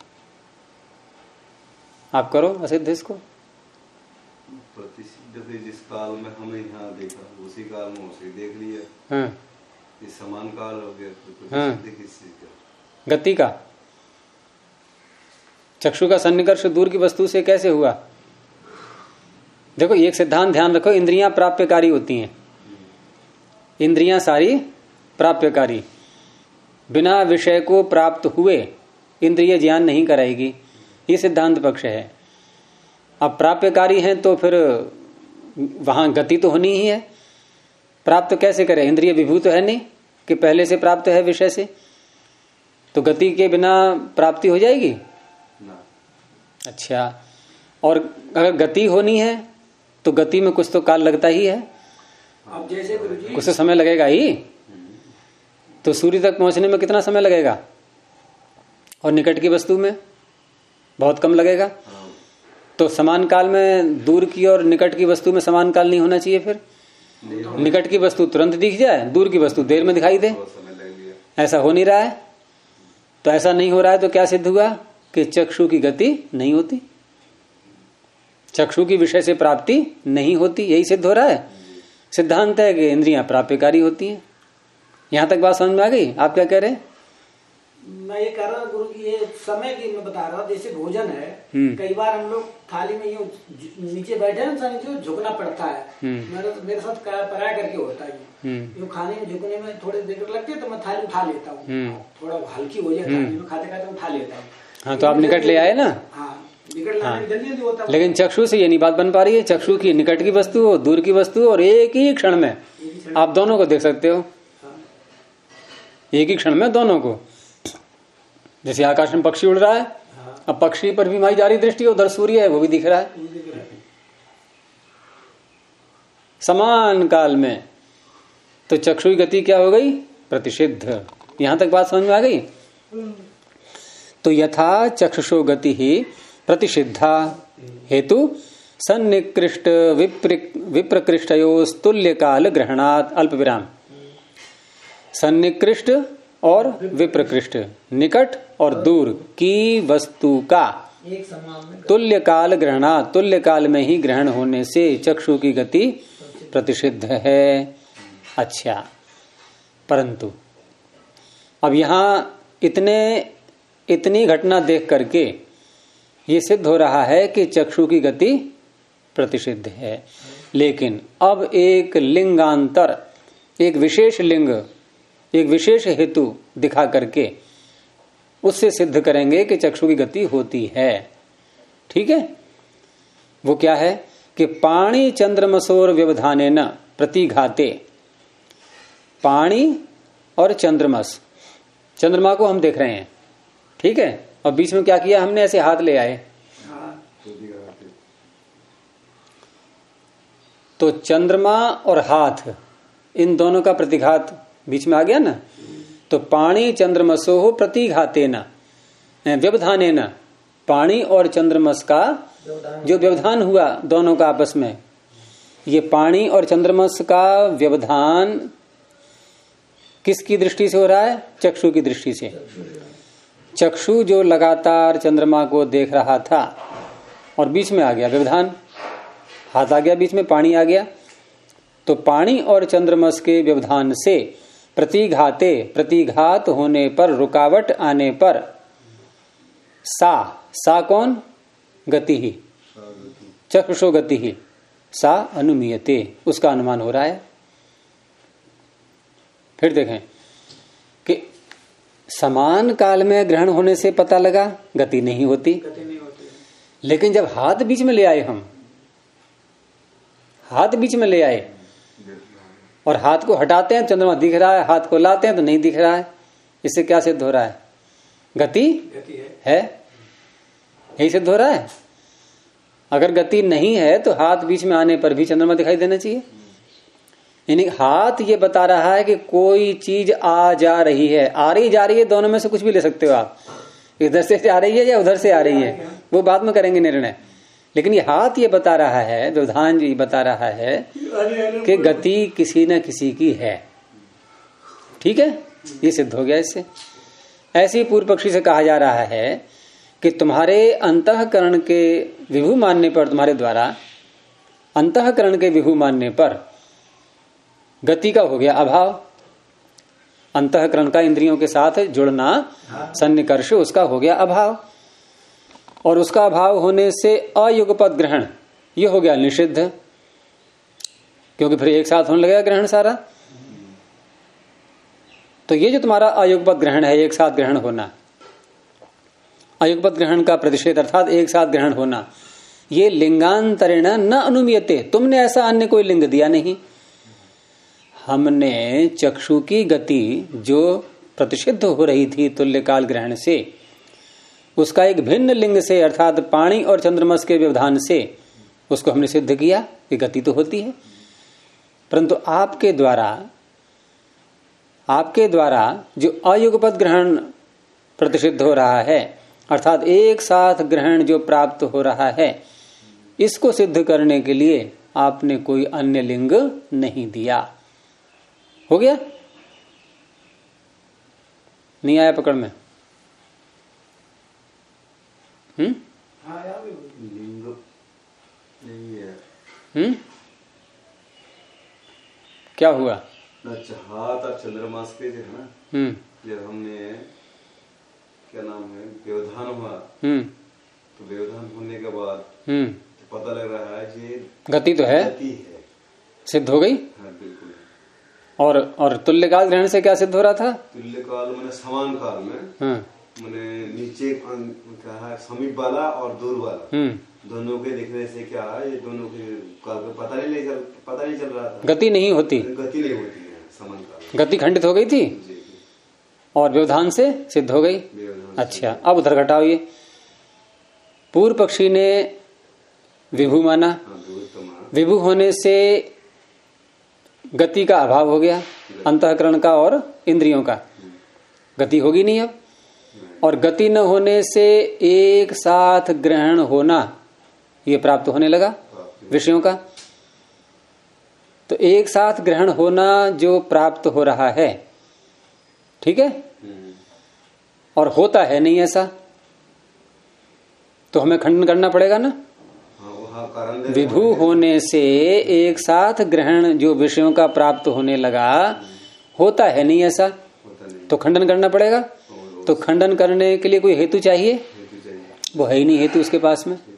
आप करो असिद्ध इसको। प्रतिषिद्ध जिस काल में हमें यहाँ देखा, उसी काल में उसे देख लिया। हाँ, ये समान काल हो गया। तो हाँ, किस चीज का? गति का। चक्षु का सन्निकर्ष दूर की वस्तु से कैसे हुआ? देखो, एक सिद्धांत ध्यान रखो, इंद्रियां प्राप्यकारी होती हैं, इंद्रियां सारी प्राप्यकारी, बिना विषय को प्राप्त हुए इंद्रिय ज्ञान नहीं कराएगी, ये सिद्धांत पक्ष है। अब प्राप्यकारी हैं तो फिर वहां गति तो होनी ही है। प्राप्त कैसे करे? इंद्रिय विभू तो है नहीं कि पहले से प्राप्त है विषय से, तो गति के बिना प्राप्ति हो जाएगी ना। अच्छा, और अगर गति होनी है तो गति में कुछ तो काल लगता ही है, अब जैसे गुरुजी कुछ तो समय लगेगा ही। तो सूर्य तक पहुंचने में कितना समय लगेगा, और निकट की वस्तु में बहुत कम लगेगा। तो समान काल में दूर की और निकट की वस्तु में समान काल नहीं होना चाहिए। फिर निकट की वस्तु तुरंत दिख जाए, दूर की वस्तु देर में दिखाई दे, ऐसा हो नहीं रहा है। तो ऐसा नहीं हो रहा है तो क्या सिद्ध हुआ कि चक्षु की गति नहीं होती, चक्षु की विषय से प्राप्ति नहीं होती, यही सिद्ध हो रहा है। सिद्धांत है कि इंद्रियां प्राप्यकारी होती हैं। यहां तक बात समझ में आ गई? आप क्या कह रहे हैं? मैं ये कह रहा हूँ गुरु की, ये समय की मैं बता रहा हूँ। जैसे भोजन है, कई बार हम लोग थाली में यूँ नीचे बैठे हैं ना, जो झुकना पड़ता है। मेरे साथ पराया करके होता है, यूँ खाने में झुकने में थोड़ी देर लगती है, तो मैं थाली उठा लेता हूँ, थोड़ा हल्की हो जाए थाली में, खाते खाते उठा लेता हूँ। हाँ, तो आप निकट ले आए ना। हाँ, निकट लाने जल्दी जल्दी होता है। लेकिन चक्षु से ये नहीं बात बन पा रही है। चक्षु की निकट की वस्तु हो, दूर की वस्तु हो, और एक ही क्षण में आप दोनों को देख सकते हो। एक ही क्षण में दोनों को। जैसे आकाश में पक्षी उड़ रहा है, अब पक्षी पर भी हमारी जारी दृष्टि है, उधर सूर्य है वो भी दिख रहा है समान काल में। तो चक्षु की गति क्या हो गई? प्रतिषिद्ध। यहां तक बात समझ में आ गई? तो यथा चक्षुषो गति ही प्रतिषिद्धा हेतु सन्निकृष्ट विप्रकृष्टयोस्तुल्य काल ग्रहणात् अल्प विराम। सन्निकृष्ट और विप्रकृष्ट, निकट और दूर की वस्तु का तुल्य काल ग्रहणात्, तुल्य काल में ही ग्रहण होने से चक्षु की गति प्रतिषिद्ध है। अच्छा, परंतु अब यहां इतनी घटना देख करके ये सिद्ध हो रहा है कि चक्षु की गति प्रतिषिद्ध है। लेकिन अब एक लिंगांतर, एक विशेष लिंग, एक विशेष हेतु दिखा करके उससे सिद्ध करेंगे कि चक्षु की गति होती है। ठीक है? वो क्या है कि पाणी चंद्रमसोर व्यवधानेन प्रतिघाते। पाणी और चंद्रमस, चंद्रमा को हम देख रहे हैं, ठीक है, और बीच में क्या किया हमने? ऐसे हाथ ले आए, तो चंद्रमा और हाथ, इन दोनों का प्रतिघात बीच में आ गया ना। तो पाणी चंद्रमसो प्रतिघाते न व्यवधाने न, पाणी और चंद्रमस का जो व्यवधान हुआ दोनों का आपस में, ये पाणी और चंद्रमस का व्यवधान किसकी दृष्टि से हो रहा है? चक्षु की दृष्टि से। चक्षु जो लगातार चंद्रमा को देख रहा था और बीच में आ गया व्यवधान, हाथ आ गया बीच में, पानी आ गया, तो पानी और चंद्रमस के व्यवधान से प्रतिघाते, प्रतिघात होने पर, रुकावट आने पर, सा कौन? गति ही, चक्षुषो गति ही, सा अनुमीयते, उसका अनुमान हो रहा है। फिर देखें कि समान काल में ग्रहण होने से पता लगा गति नहीं होती, लेकिन जब हाथ बीच में ले आए, हम हाथ बीच में ले आए और हाथ को हटाते हैं चंद्रमा दिख रहा है, हाथ को लाते हैं तो नहीं दिख रहा है, इससे क्या सिद्ध हो रहा है? गति है, यही सिद्ध हो रहा है। अगर गति नहीं है तो हाथ बीच में आने पर भी चंद्रमा दिखाई देना चाहिए। यानी हाथ ये बता रहा है कि कोई चीज आ जा रही है, आ रही जा रही है, दोनों में से कुछ भी ले सकते हो आप, इधर से आ रही है या उधर से आ रही है, वो बाद में करेंगे निर्णय। लेकिन ये हाथ ये बता रहा है, व्यवधान जी बता रहा है कि गति किसी न किसी की है। ठीक है, ये सिद्ध हो गया इससे। ऐसे ही पूर्व पक्षी से कहा जा रहा है कि तुम्हारे अंतःकरण के विभू मानने पर, तुम्हारे द्वारा अंतःकरण के विभू मानने पर गति का हो गया अभाव। अंतःकरण का इंद्रियों के साथ जुड़ना, सन्निकर्ष, उसका हो गया अभाव, और उसका अभाव होने से अयुगपद ग्रहण ये हो गया निषिद्ध, क्योंकि फिर एक साथ होने लगेगा ग्रहण सारा। तो ये जो तुम्हारा अयुगपद ग्रहण है, एक साथ ग्रहण होना, अयुगपद ग्रहण का प्रतिषेध अर्थात एक साथ ग्रहण होना, ये लिंगांतरेण न अनुमीयते, तुमने ऐसा अन्य कोई लिंग दिया नहीं। हमने चक्षु की गति जो प्रतिषिद्ध हो रही थी तुल्यकाल ग्रहण से, उसका एक भिन्न लिंग से अर्थात पाणी और चंद्रमस के व्यवधान से उसको हमने सिद्ध किया कि गति तो होती है। परंतु आपके द्वारा जो अयुगपद ग्रहण प्रतिषिद्ध हो रहा है, अर्थात एक साथ ग्रहण जो प्राप्त हो रहा है, इसको सिद्ध करने के लिए आपने कोई अन्य लिंग नहीं दिया। हो गया? नहीं आया पकड़ में? नहीं है। क्या हुआ? अच्छा, हाथ और चंद्रमास के जो है ना, जब हमने क्या नाम है व्यवधान हुआ, तो व्यवधान होने के बाद तो पता लग रहा है कि गति तो है, गति है, सिद्ध हो गई। हाँ बिल्कुल। और तुल्यकाल ग्रहण से क्या सिद्ध हो रहा था? तुल्यकाल मैंने समान काल में मैंने नीचे क्या है समीप वाला और दूर वाला दोनों के देखने से क्या है, ये दोनों के काल में पता नहीं चल रहा था। गति नहीं होती, गति नहीं होती है समान काल, गति खंडित हो गई थी और व्यवधान से सिद्ध हो गई। अच्छा, अब उधर घटाओ। ये पूर्व पक्षी ने विभु माना, विभु होने से गति का अभाव हो गया, अंतःकरण का और इंद्रियों का, गति होगी नहीं अब। और गति न होने से एक साथ ग्रहण होना ये प्राप्त होने लगा विषयों का। तो एक साथ ग्रहण होना जो प्राप्त हो रहा है, ठीक है, और होता है नहीं ऐसा, तो हमें खंडन करना पड़ेगा ना। विभु होने से एक साथ ग्रहण जो विषयों का प्राप्त होने लगा, होता है नहीं ऐसा, तो खंडन करना पड़ेगा। तो खंडन करने के लिए कोई हेतु चाहिए, वो है ही नहीं हेतु उसके पास में।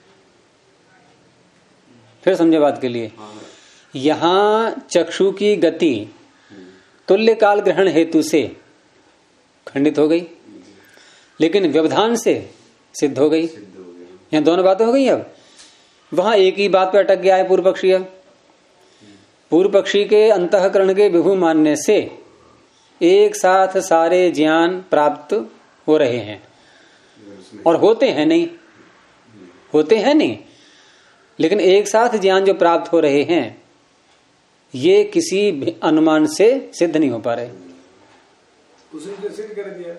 फिर समझे बात के लिए, यहां चक्षु की गति तुल्य काल ग्रहण हेतु से खंडित हो गई, लेकिन व्यवधान से सिद्ध हो गई। यहाँ दोनों बातें हो गई। अब वहां एक ही बात पे अटक गया है पूर्व पक्षी। अब पूर्व पक्षी के अंतःकरण के विभु मानने से एक साथ सारे ज्ञान प्राप्त हो रहे हैं और होते हैं नहीं, लेकिन एक साथ ज्ञान जो प्राप्त हो रहे हैं ये किसी अनुमान से सिद्ध नहीं हो पा रहे। उसने तो सिद्ध कर दिया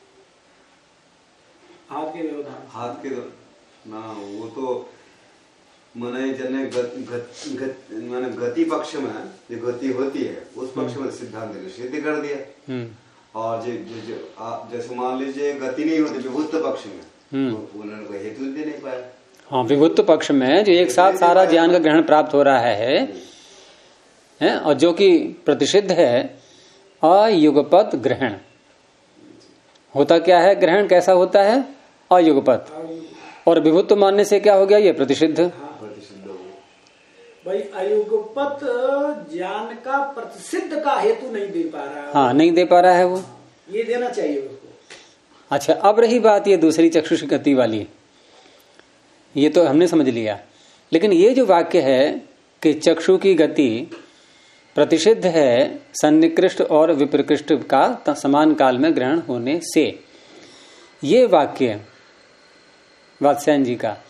हाथ के ना, वो तो मने जने माने गति पक्ष में जो गति होती है उस पक्ष में सिद्धांत ने सिद्ध कर दिया। और जैसे मान लीजिए गति नहीं होती विभुत्व पक्ष में, तो उन्होंने कोई हेतु दे नहीं पाया। हाँ, विभुत्व पक्ष में जो एक साथ सारा ज्ञान का ग्रहण प्राप्त हो रहा है और जो कि प्रतिषिद्ध है अयुगपत ग्रहण। होता क्या है ग्रहण, कैसा होता है? अयुगपत। और विभुत्व मानने से क्या हो गया? ये प्रतिषिद्ध। भाई अयुगपत ज्ञान का प्रतिषिद्ध का हेतु नहीं दे पा रहा है। हाँ, नहीं दे पा रहा है वो, ये देना चाहिए उसको। अच्छा, अब रही बात ये दूसरी चक्षुष गति वाली, ये तो हमने समझ लिया। लेकिन ये जो वाक्य है कि चक्षु की गति प्रतिषिद्ध है सन्निकृष्ट और विप्रकृष्ट का समान काल में ग्रहण होने से, ये वाक्य वात्स्यायन जी का,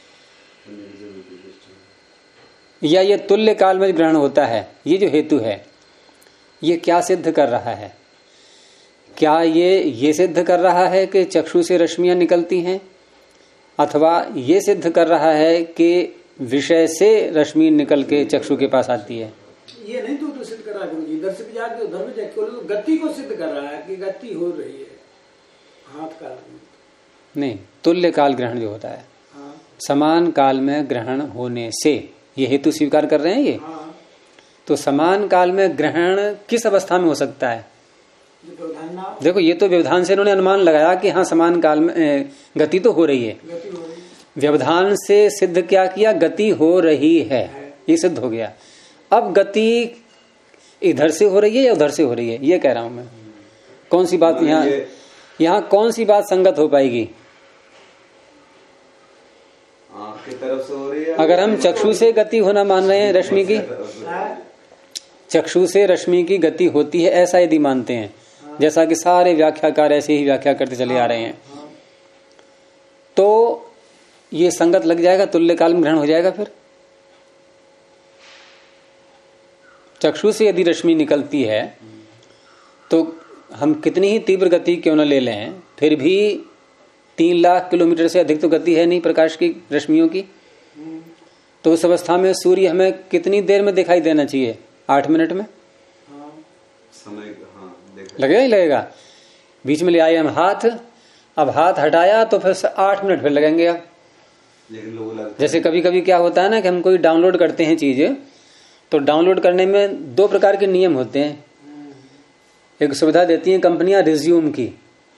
या ये तुल्य काल में ग्रहण होता है, ये जो हेतु है ये क्या सिद्ध कर रहा है? क्या ये सिद्ध कर रहा है कि चक्षु से रश्मियां निकलती हैं, अथवा ये सिद्ध कर रहा है कि विषय से रश्मि निकल के चक्षु के पास आती है? ये नहीं तो सिद्ध कर रहा है गुरुजी, इधर से भी जाके उधर भी जाके, तो गति को सिद्ध कर रहा है कि गति हो रही है हाथ काल में। नहीं, तुल्य काल ग्रहण जो होता है, समान काल में ग्रहण होने से, ये हेतु स्वीकार कर रहे हैं ये। तो समान काल में ग्रहण किस अवस्था में हो सकता है? देखो, ये तो व्यवधान से इन्होंने अनुमान लगाया कि हाँ समान काल में गति तो हो रही है। व्यवधान से सिद्ध क्या किया? गति हो रही है, ये सिद्ध हो गया। अब गति इधर से हो रही है या उधर से हो रही है, ये कह रहा हूं मैं। कौन सी बात यहाँ कौन सी बात संगत हो पाएगी? आपकी तरफ से हो रही है। अगर हम चक्षु से गति होना मान रहे हैं, रश्मि की, चक्षु से रश्मि की गति होती है ऐसा यदि मानते हैं, जैसा कि सारे व्याख्याकार ऐसे ही व्याख्या करते चले आ रहे हैं, तो ये संगत लग जाएगा, तुल्य काल में ग्रहण हो जाएगा। फिर चक्षु से यदि रश्मि निकलती है तो हम कितनी ही तीव्र गति क्यों न ले लें, फिर भी 3 लाख किलोमीटर से अधिक तो गति है नहीं प्रकाश की रश्मियों की। तो उस अवस्था में सूर्य हमें कितनी देर में दिखाई देना चाहिए? 8 मिनट में समय लगेगा ही लगेगा। बीच में ले आए हम हाथ, अब हाथ हटाया तो फिर 8 मिनट फिर लगेंगे। अब लेकिन लोगों लगता जैसे कभी कभी क्या होता है ना कि हम कोई डाउनलोड करते हैं चीजें, तो डाउनलोड करने में 2 प्रकार के नियम होते हैं। एक सुविधा देती है कंपनियां रिज्यूम की,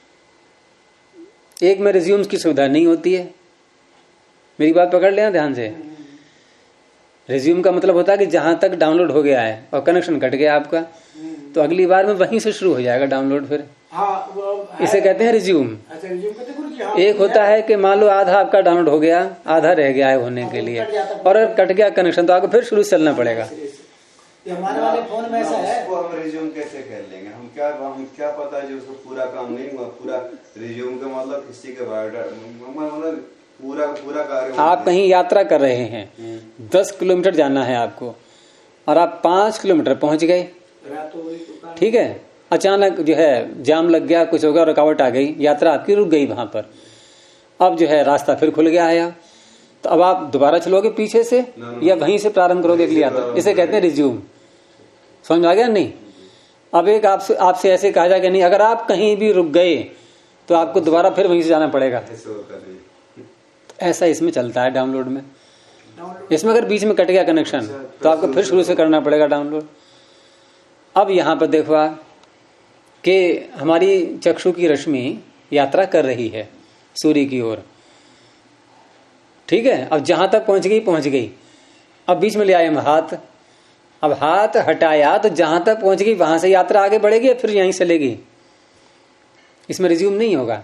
एक में रिज्यूम की सुविधा नहीं होती है। मेरी बात पकड़ लेना ध्यान से। रिज्यूम का मतलब होता है कि जहां तक डाउनलोड हो गया है और कनेक्शन कट गया आपका, तो अगली बार में वहीं से शुरू हो जाएगा डाउनलोड फिर। हाँ, इसे कहते हैं रिज्यूम। अच्छा, रिज्यूम कहते हैं गुरुजी। हाँ, एक होता है कि मान लो आधा आपका डाउनलोड हो गया, आधा रह गया है होने के लिए, और अगर कट गया कनेक्शन तो आपको फिर शुरू से चलना पड़ेगा। ये हमारे वाले फोन में ऐसा है। उसको हम रिज्यूम कैसे कर लेंगे? हम क्या पता है जो उसको पूरा काम नहीं हुआ। पूरा रिज्यूम का मतलब किसी के बायोडाटा मतलब पूरा कार्य। आप कहीं यात्रा कर रहे हैं, 10 किलोमीटर जाना है आपको, और आप 5 किलोमीटर पहुंच गए, ठीक है। अचानक जो है जाम लग गया, कुछ हो गया, रुकावट आ गई, यात्रा आपकी रुक गई वहां पर। अब जो है रास्ता फिर खुल गया है, तो अब आप दोबारा चलोगे पीछे से या वहीं से प्रारंभ करोगे अगली यात्रा? इसे कहते हैं रिज्यूम। समझ में आ गया नहीं? अब एक आपसे ऐसे कहा जाएगा नहीं, अगर आप कहीं भी रुक गए तो आपको दोबारा फिर वहीं से जाना पड़ेगा। ऐसा इसमें चलता है डाउनलोड में। इसमें अगर बीच में कट गया कनेक्शन तो आपको फिर शुरू से करना पड़ेगा डाउनलोड। अब यहां पर देखो आप कि हमारी चक्षु की रश्मि यात्रा कर रही है सूर्य की ओर, ठीक है। अब जहां तक पहुंच गई। अब बीच में ले आए हम हाथ, अब हाथ हटाया तो जहां तक पहुंच गई वहां से यात्रा आगे बढ़ेगी, फिर यहीं चलेगी। इसमें रिज्यूम नहीं होगा,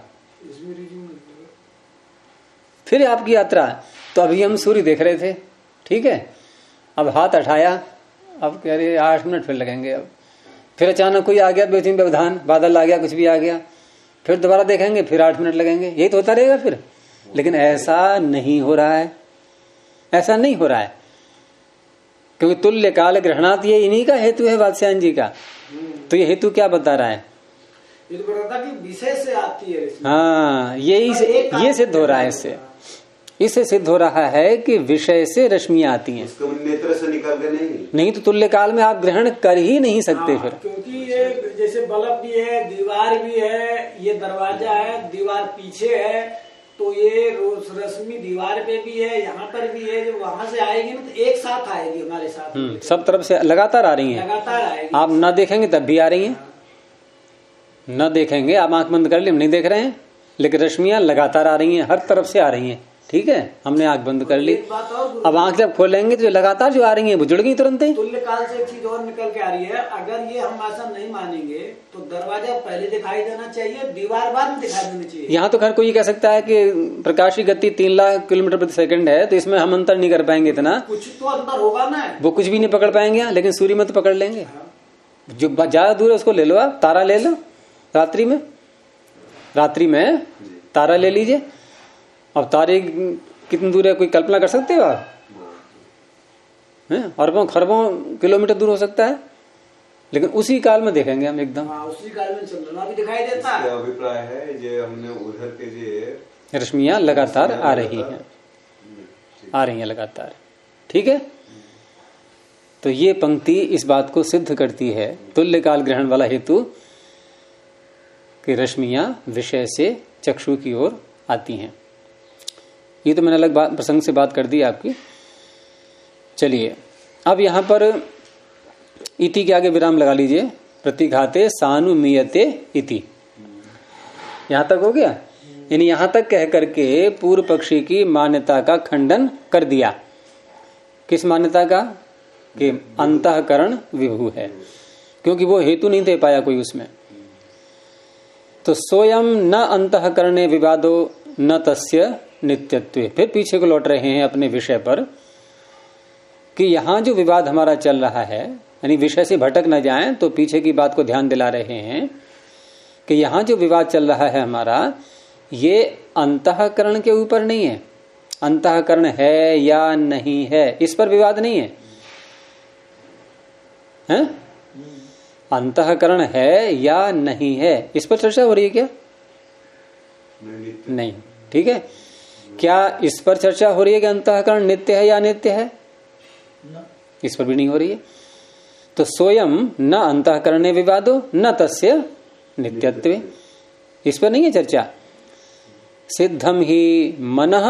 फिर आपकी यात्रा। तो अभी हम सूर्य देख रहे थे, ठीक है। अब हाथ हटाया, अब कह रहे 8 मिनट फिर लगेंगे। अब फिर अचानक कोई आ गया बेचिन व्यवधान, बादल आ गया, कुछ भी आ गया, फिर दोबारा देखेंगे, फिर 8 मिनट लगेंगे। यही तो होता रहेगा फिर। लेकिन ऐसा नहीं हो रहा है, ऐसा नहीं हो रहा है, क्योंकि तुल्य काल ग्रहणात ये इन्हीं का हेतु है वात्स्यायन जी का। तो ये हेतु क्या बता रहा है? ये तो बताता कि विषय से आती है। हाँ, ये सिद्ध हो रहा है इससे सिद्ध हो रहा है कि विषय से रश्मियां आती हैं, नेत्र से निकल के नहीं तो तुल्य काल में आप ग्रहण कर ही नहीं सकते फिर। क्योंकि ये जैसे बल्ब भी है, दीवार भी है, ये दरवाजा है, दीवार पीछे है, तो ये रश्मि दीवार पे भी है, यहाँ पर भी है। जब वहां से आएगी ना तो एक साथ आएगी हमारे साथ। सब तरफ से लगातार आ रही हैं, लगातार आएगी। आप न देखेंगे तब भी आ रही हैं, न देखेंगे, आप आंख बंद कर ली, हम नहीं देख रहे हैं, लेकिन रश्मियां लगातार आ रही हैं, हर तरफ से आ रही हैं, ठीक है। हमने आंख बंद कर ली, अब आंख जब खोलेंगे तो लगातार जो आ रही हैं वो जुड़ गई तुरंत ही। तुल्य काल से एक चीज और निकल के आ रही है। अगर ये हम ऐसा नहीं मानेंगे तो दरवाजा पहले दिखाई देना चाहिए, दीवार बाद में दिखाई देनी चाहिए। यहाँ तो खैर कोई कह सकता है कि प्रकाश की गति 3 लाख किलोमीटर प्रति सेकंड है, तो इसमें हम अंतर नहीं कर पाएंगे इतना, कुछ तो अंतर होगा ना, वो कुछ भी नहीं पकड़ पाएंगे, लेकिन सूर्य में तो पकड़ लेंगे। जो ज्यादा दूर है उसको ले लो, आप तारा ले लो, रात्रि में तारा ले लीजिए। अब तारे कितनी दूर है कोई कल्पना कर सकते हो आप? अरबों खरबों किलोमीटर दूर हो सकता है, लेकिन उसी काल में देखेंगे हम एकदम। उसी काल में चंद्रमा भी दिखाई देता है। अभिप्राय है जो हमने उधर के जो रश्मियां लगातार आ रही हैं लगातार, ठीक है। तो ये पंक्ति इस बात को सिद्ध करती है, तुल्य काल ग्रहण वाला हेतु, कि रश्मियां विषय से चक्षु की ओर आती हैं। ये तो मैंने अलग प्रसंग से बात कर दी आपकी। चलिए अब यहां पर इति के आगे विराम लगा लीजिए। प्रतिघाते सानुमीयते इति, यहां तक हो गया। यानी यहां तक कह करके पूर्व पक्षी की मान्यता का खंडन कर दिया। किस मान्यता का? कि अंतःकरण विभु है, क्योंकि वो हेतु नहीं दे पाया कोई उसमें। तो सोयम न अंतःकरणे विवादो न तस्य नित्यत्वे। फिर पीछे को लौट रहे हैं अपने विषय पर कि यहां जो विवाद हमारा चल रहा है, यानी विषय से भटक न जाएं, तो पीछे की बात को ध्यान दिला रहे हैं कि यहां जो विवाद चल रहा है हमारा, ये अंतःकरण के ऊपर नहीं है। अंतःकरण है या नहीं है इस पर विवाद नहीं है, हैं? अंतःकरण है या नहीं है इस पर चर्चा हो रही है क्या? नहीं, ठीक है। क्या इस पर चर्चा हो रही है कि अंतःकरण नित्य है या अनित्य है? इस पर भी नहीं हो रही है। तो सोयम न अंतःकरणे विवादो न तस्य नित्यत्वे, इस पर नहीं है चर्चा। सिद्धम ही मनः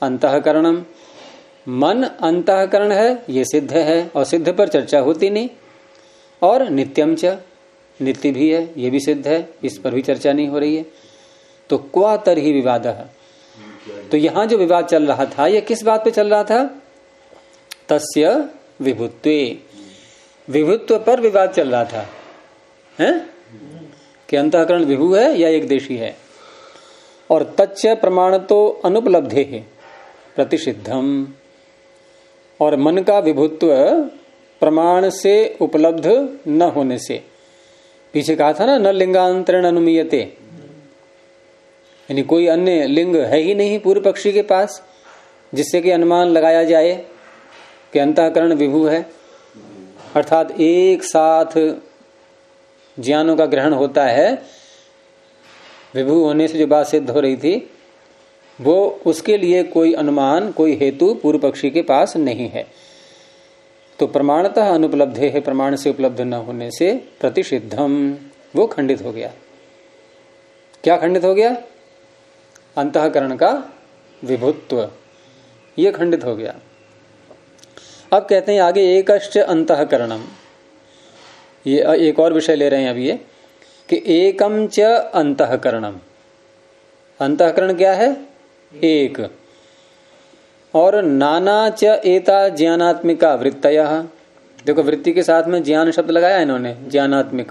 अंतःकरणम, मन अंतःकरण है, ये सिद्ध है और सिद्ध पर चर्चा होती नहीं। और नित्यम च, नित्य भी है, ये भी सिद्ध है, इस पर भी चर्चा नहीं हो रही है। तो क्वा तरहि विवादः, तो यहां जो विवाद चल रहा था ये किस बात पे चल रहा था? तस्य विभुत्वे, विभुत्व पर विवाद चल रहा था, हैं? कि अंतःकरण विभु है या एक देशी है। और तच्च प्रमाण तो अनुपलब्धे है प्रतिषिद्धम, और मन का विभुत्व प्रमाण से उपलब्ध न होने से, पीछे कहा था ना न लिंगांतरण अनुमीयते, यानी कोई अन्य लिंग है ही नहीं पूर्व पक्षी के पास जिससे कि अनुमान लगाया जाए कि अंतःकरण विभु है। अर्थात एक साथ ज्ञानों का ग्रहण होता है, विभु होने से जो बात सिद्ध हो रही थी वो उसके लिए कोई अनुमान, कोई हेतु पूर्व पक्षी के पास नहीं है। तो प्रमाणतः अनुपलब्धे है, प्रमाण से उपलब्ध न होने से प्रतिषिद्धम, वो खंडित हो गया। क्या खंडित हो गया? अंतःकरण का विभुत्व, ये खंडित हो गया। अब कहते हैं आगे एकश्च अंतःकरणम, ये एक और विषय ले रहे हैं अभी ये कि एकम च अंतःकरणम, अंतःकरण क्या है? एक। और नाना च एता ज्ञानात्मिका वृत्तयः, देखो वृत्ति के साथ में ज्ञान शब्द लगाया इन्होंने, ज्ञानात्मिक,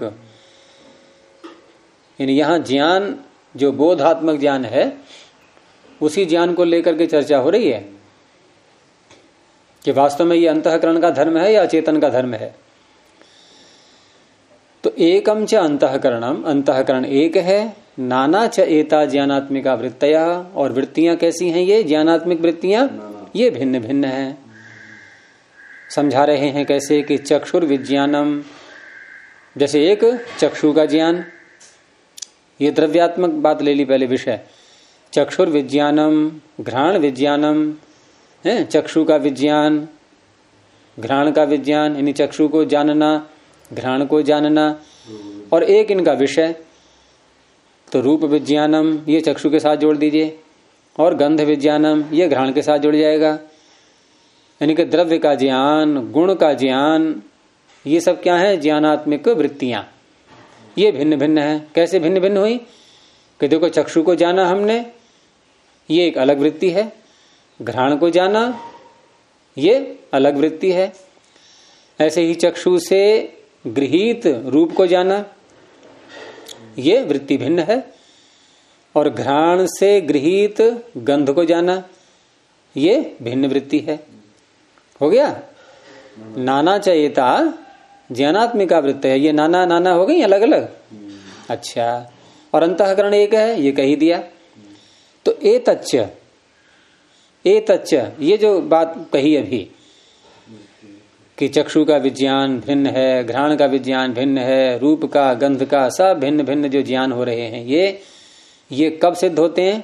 यानी यहां ज्ञान जो बोधात्मक ज्ञान है उसी ज्ञान को लेकर के चर्चा हो रही है कि वास्तव में ये अंतःकरण का धर्म है या चेतन का धर्म है। तो एकम च अंतःकरणम, अंतःकरण एक है, नाना च एता ज्ञानात्मिका वृत्तया, और वृत्तियां कैसी हैं? ये ज्ञानात्मिक वृत्तियां ये भिन्न भिन्न हैं। समझा रहे हैं कैसे कि चक्षुर विज्ञानम, जैसे एक चक्षु का ज्ञान, ये द्रव्यात्मक बात ले ली पहले विषय, चक्षुर विज्ञानम, घ्राण विज्ञानम है, चक्षु का विज्ञान, घ्राण का विज्ञान, यानी चक्षु को जानना, घ्राण को जानना, और एक इनका विषय तो रूप विज्ञानम, ये चक्षु के साथ जोड़ दीजिए, और गंध विज्ञानम, ये घ्राण के साथ जुड़ जाएगा। यानी कि द्रव्य का ज्ञान, गुण का ज्ञान, ये सब क्या है? ज्ञानात्मिक वृत्तियां, ये भिन्न भिन्न है। कैसे भिन्न भिन्न हुई? कि देखो चक्षु को जाना हमने, ये एक अलग वृत्ति है, घ्राण को जाना ये अलग वृत्ति है, ऐसे ही चक्षु से गृहीत रूप को जाना ये वृत्ति भिन्न है, और घ्राण से गृहीत गंध को जाना ये भिन्न वृत्ति है। हो गया? नाना चेता ज्ञानात्मिका वृत्ति है, ये नाना नाना हो गई अलग अलग। अच्छा, और अंतःकरण एक है, ये कही दिया। तो एतच्च, ये जो बात कही अभी कि चक्षु का विज्ञान भिन्न है, घ्राण का विज्ञान भिन्न है, रूप का, गंध का, सब भिन्न भिन्न जो ज्ञान हो रहे हैं, ये कब सिद्ध होते हैं?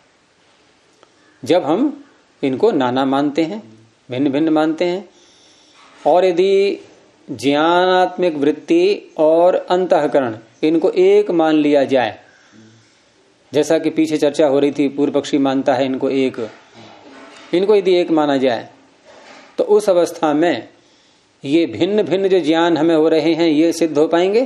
जब हम इनको नाना मानते हैं, भिन्न भिन्न मानते हैं। और यदि ज्ञानात्मिक वृत्ति और अंतःकरण इनको एक मान लिया जाए, जैसा कि पीछे चर्चा हो रही थी, पूर्व पक्षी मानता है इनको एक, इनको यदि एक माना जाए तो उस अवस्था में ये भिन्न भिन्न जो ज्ञान हमें हो रहे हैं ये सिद्ध हो पाएंगे?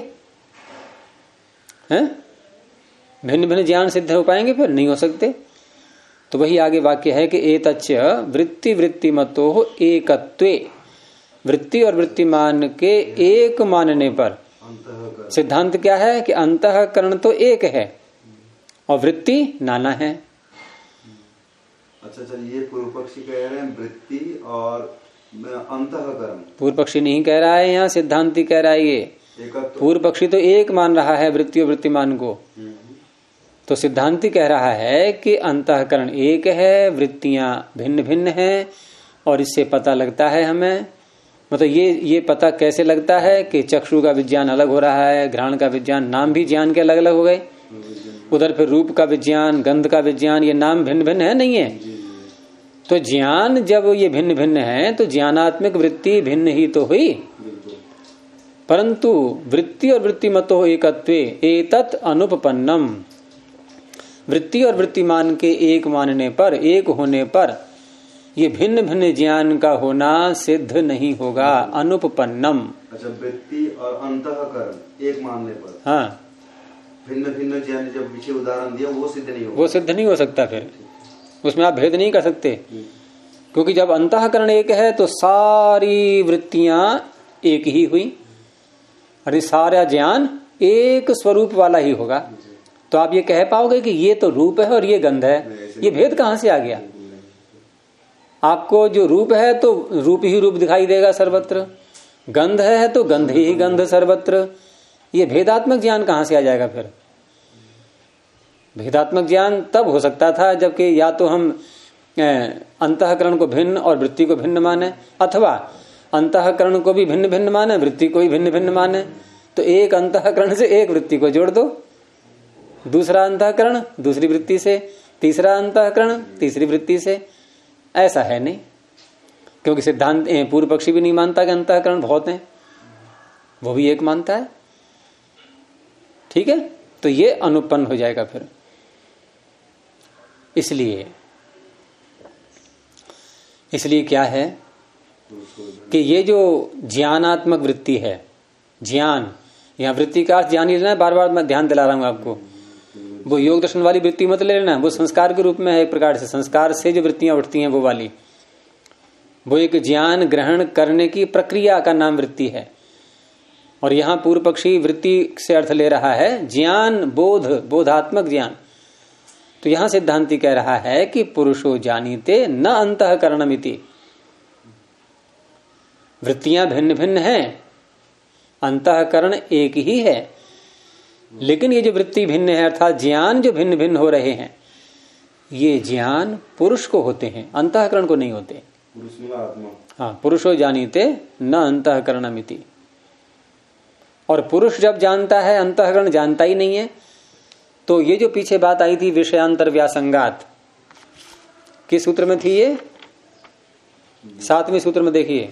हैं? भिन्न भिन्न ज्ञान सिद्ध हो पाएंगे? फिर नहीं हो सकते। तो वही आगे वाक्य है कि एतच्च वृत्ति वृत्तिमतो एकत्वे, वृत्ति और वृत्तिमान के एक मानने पर सिद्धांत क्या है कि अंतःकरण तो एक है और वृत्ति नाना है। अच्छा, ये पूर्व पक्षी कह रहे हैं वृत्ति और अंतःकरण, पूर्व पक्षी नहीं कह रहा है, यहाँ सिद्धांति कह रहा है। ये पूर्व पक्षी तो एक मान रहा है वृत्ति और वृत्तिमान को, तो सिद्धांति कह रहा है कि अंतःकरण एक है, वृत्तियां भिन्न भिन्न हैं, और इससे पता लगता है हमें, मतलब ये पता कैसे लगता है कि चक्षु का विज्ञान अलग हो रहा है, घ्राण का विज्ञान, नाम भी ज्ञान के अलग अलग हो गए, उधर फिर रूप का विज्ञान, गंध का विज्ञान, ये नाम भिन्न भिन्न है, नहीं है? तो ज्ञान जब ये भिन्न भिन्न है तो ज्ञानात्मिक वृत्ति भिन्न ही तो हुई, परंतु वृत्ति और वृत्तिमतो एकत्वे एतत् अनुपपन्नम, वृत्ति और वृत्तिमान के एक मानने पर, एक होने पर ये भिन्न भिन्न ज्ञान का होना सिद्ध नहीं होगा, अनुपपन्नम। अच्छा, वृत्ति और अंतःकरण एक मानने पर हाँ, भिन्न भिन्न ज्ञान जब पीछे उदाहरण दिया वो सिद्ध नहीं होगा, वो सिद्ध नहीं हो सकता, फिर उसमें आप भेद नहीं कर सकते। क्योंकि जब अंतःकरण एक है तो सारी वृत्तियां एक ही हुई, अरे सारा ज्ञान एक स्वरूप वाला ही होगा। तो आप ये कह पाओगे कि ये तो रूप है और ये गंध है, ये भेद कहां से आ गया? आपको जो रूप है तो रूप ही रूप दिखाई देगा सर्वत्र, गंध है तो गंध ही गंध सर्वत्र। ये भेदात्मक ज्ञान कहां से आ जाएगा? फिर भेदात्मक ज्ञान तब हो सकता था जबकि या तो हम अंतःकरण को भिन्न और वृत्ति को भिन्न माने, अथवा अंतःकरण को भी भिन्न भिन्न माने, वृत्ति को भी भिन्न भिन्न माने। तो एक अंतःकरण से एक वृत्ति को जोड़ दो, दूसरा अंतःकरण दूसरी वृत्ति से, तीसरा अंतःकरण तीसरी वृत्ति से। ऐसा है नहीं, क्योंकि सिद्धांत पूर्व पक्षी भी नहीं मानता कि अंतःकरण बहुत हैं, वो भी एक मानता है। ठीक है, तो ये अनुपन्न हो जाएगा फिर। इसलिए क्या है कि ये जो ज्ञानात्मक वृत्ति है, ज्ञान, यहां वृत्ति का ज्ञान ही लेना है, बार बार मैं ध्यान दिला रहा हूं आपको। वो योग दर्शन वाली वृत्ति मत ले लेना, वो संस्कार के रूप में है, एक प्रकार से संस्कार से जो वृत्तियां उठती हैं वो वाली, वो एक ज्ञान ग्रहण करने की प्रक्रिया का नाम वृत्ति है। और यहां पूर्व पक्षी वृत्ति से अर्थ ले रहा है ज्ञान, बोध, बोधात्मक ज्ञान। तो यहां सिद्धांती कह रहा है कि पुरुषो जानीते न अंतःकरणमिति। वृत्तियां भिन्न भिन्न हैं, अंतःकरण एक ही है, लेकिन ये जो वृत्ति भिन्न है अर्थात ज्ञान जो भिन्न भिन्न हो रहे हैं, ये ज्ञान पुरुष को होते हैं, अंतःकरण को नहीं होते। हाँ, पुरुषो जानीते न अंतःकरणमिति। और पुरुष जब जानता है, अंतःकरण जानता ही नहीं है। तो ये जो पीछे बात आई थी विषयांतर व्यासंगात, किस सूत्र में थी ये? 7वें सूत्र में देखिए,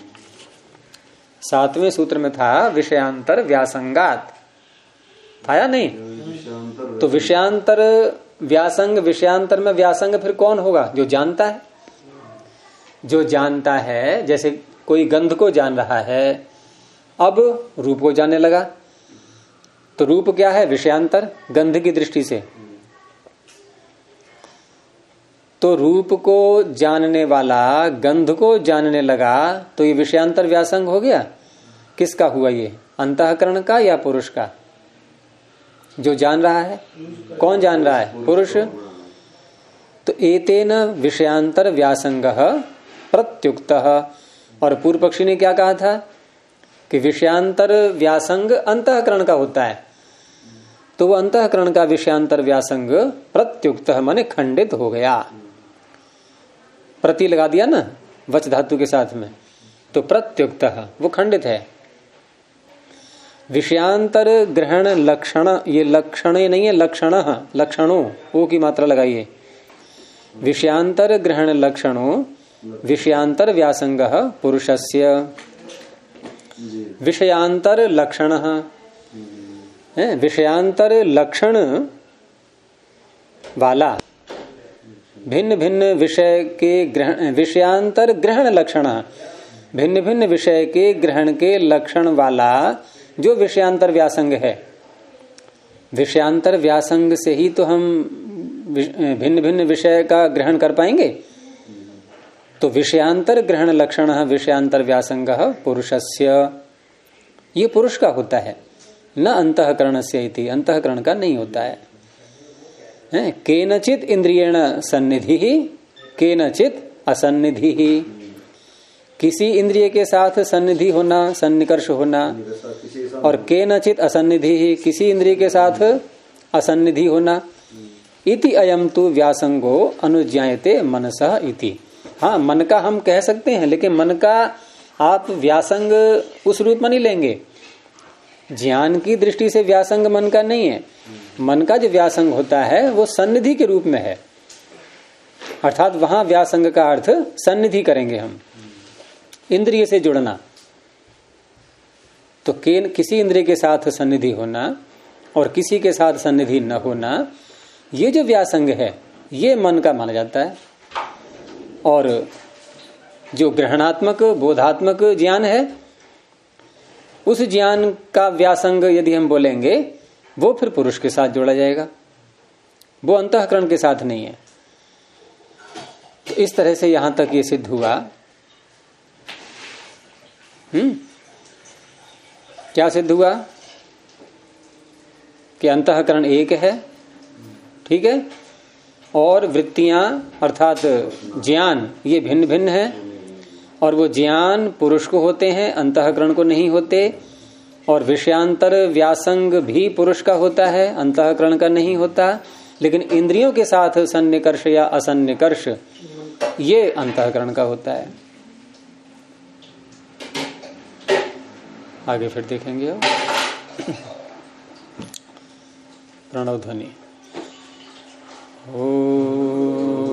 7वें सूत्र में था विषयांतर व्यासंगात, था या नहीं? तो विषयांतर व्यासंग, विषयांतर में व्यासंग फिर कौन होगा? जो जानता है। जो जानता है, जैसे कोई गंध को जान रहा है, अब रूप को जानने लगा, तो रूप क्या है? विषयांतर, गंध की दृष्टि से। तो रूप को जानने वाला गंध को जानने लगा, तो ये विषयांतर व्यासंग हो गया। किसका हुआ ये? अंतःकरण का या पुरुष का? जो जान रहा है, कौन जान रहा है? पुरुष। तो एतेन विषयांतर व्यासंगः प्रत्युक्तः। और पूर्व पक्षी ने क्या कहा था कि विषयांतर व्यासंग अंतःकरण का होता है, तो वो अंतःकरण का विषयांतर व्यासंग प्रत्युक्तः माने खंडित हो गया। प्रति लगा दिया ना वच धातु के साथ में, तो प्रत्युक्तः वो खंडित है। विषयांतर ग्रहण लक्षण, ये लक्षण नहीं है, लक्षण, लक्षणों, ओ की मात्रा लगाइए। विषयांतर ग्रहण लक्षणों विषयांतर व्यासंगः पुरुषस्य। विषयांतर लक्षण है, विषयांतर लक्षण वाला, भिन्न भिन्न विषय के ग्रहण, विषयांतर ग्रहण लक्षण, भिन्न भिन्न विषय के ग्रहण के लक्षण वाला जो विषयांतर व्यासंग है। विषयांतर व्यासंग से ही तो हम भिन्न भिन्न विषय का ग्रहण कर पाएंगे। तो विषयांतर ग्रहण लक्षण विषयांतर व्यासंग पुरुषस्य, ये पुरुष का होता है, न अंतःकरणस्य इति, अंतःकरण का नहीं होता है। केनचित इंद्रियेण सन्निधि, केनचित असन्निधि। किसी इंद्रिय के साथ सन्निधि होना, सन्निकर्ष होना, और केनचित असन्निधि, किसी इंद्रिय के साथ असन्निधि होना। इति अयम तु व्यासंगो अनुज्ञायते मनसः इति। हाँ, मन का हम कह सकते हैं, लेकिन मन का आप व्यासंग उस रूप में नहीं लेंगे। ज्ञान की दृष्टि से व्यासंग मन का नहीं है। मन का जो व्यासंग होता है वो सन्निधि के रूप में है, अर्थात वहां व्यासंग का अर्थ सन्निधि करेंगे हम, इंद्रिय से जुड़ना। तो किसी इंद्रिय के साथ सन्निधि होना और किसी के साथ सन्निधि न होना, ये जो व्यासंग है ये मन का माना जाता है। और जो ग्रहणात्मक बोधात्मक ज्ञान है, उस ज्ञान का व्यासंग यदि हम बोलेंगे वो फिर पुरुष के साथ जोड़ा जाएगा, वो अंतःकरण के साथ नहीं है। तो इस तरह से यहां तक ये सिद्ध हुआ। क्या सिद्ध हुआ कि अंतःकरण एक है, ठीक है, और वृत्तियां अर्थात ज्ञान ये भिन्न भिन्न है, और वो ज्ञान पुरुष को होते हैं, अंतःकरण को नहीं होते, और विषयांतर व्यासंग भी पुरुष का होता है, अंतःकरण का नहीं होता, लेकिन इंद्रियों के साथ सन्निकर्ष या असन्निकर्ष ये अंतःकरण का होता है। आगे फिर देखेंगे। प्रणव ध्वनि। ओ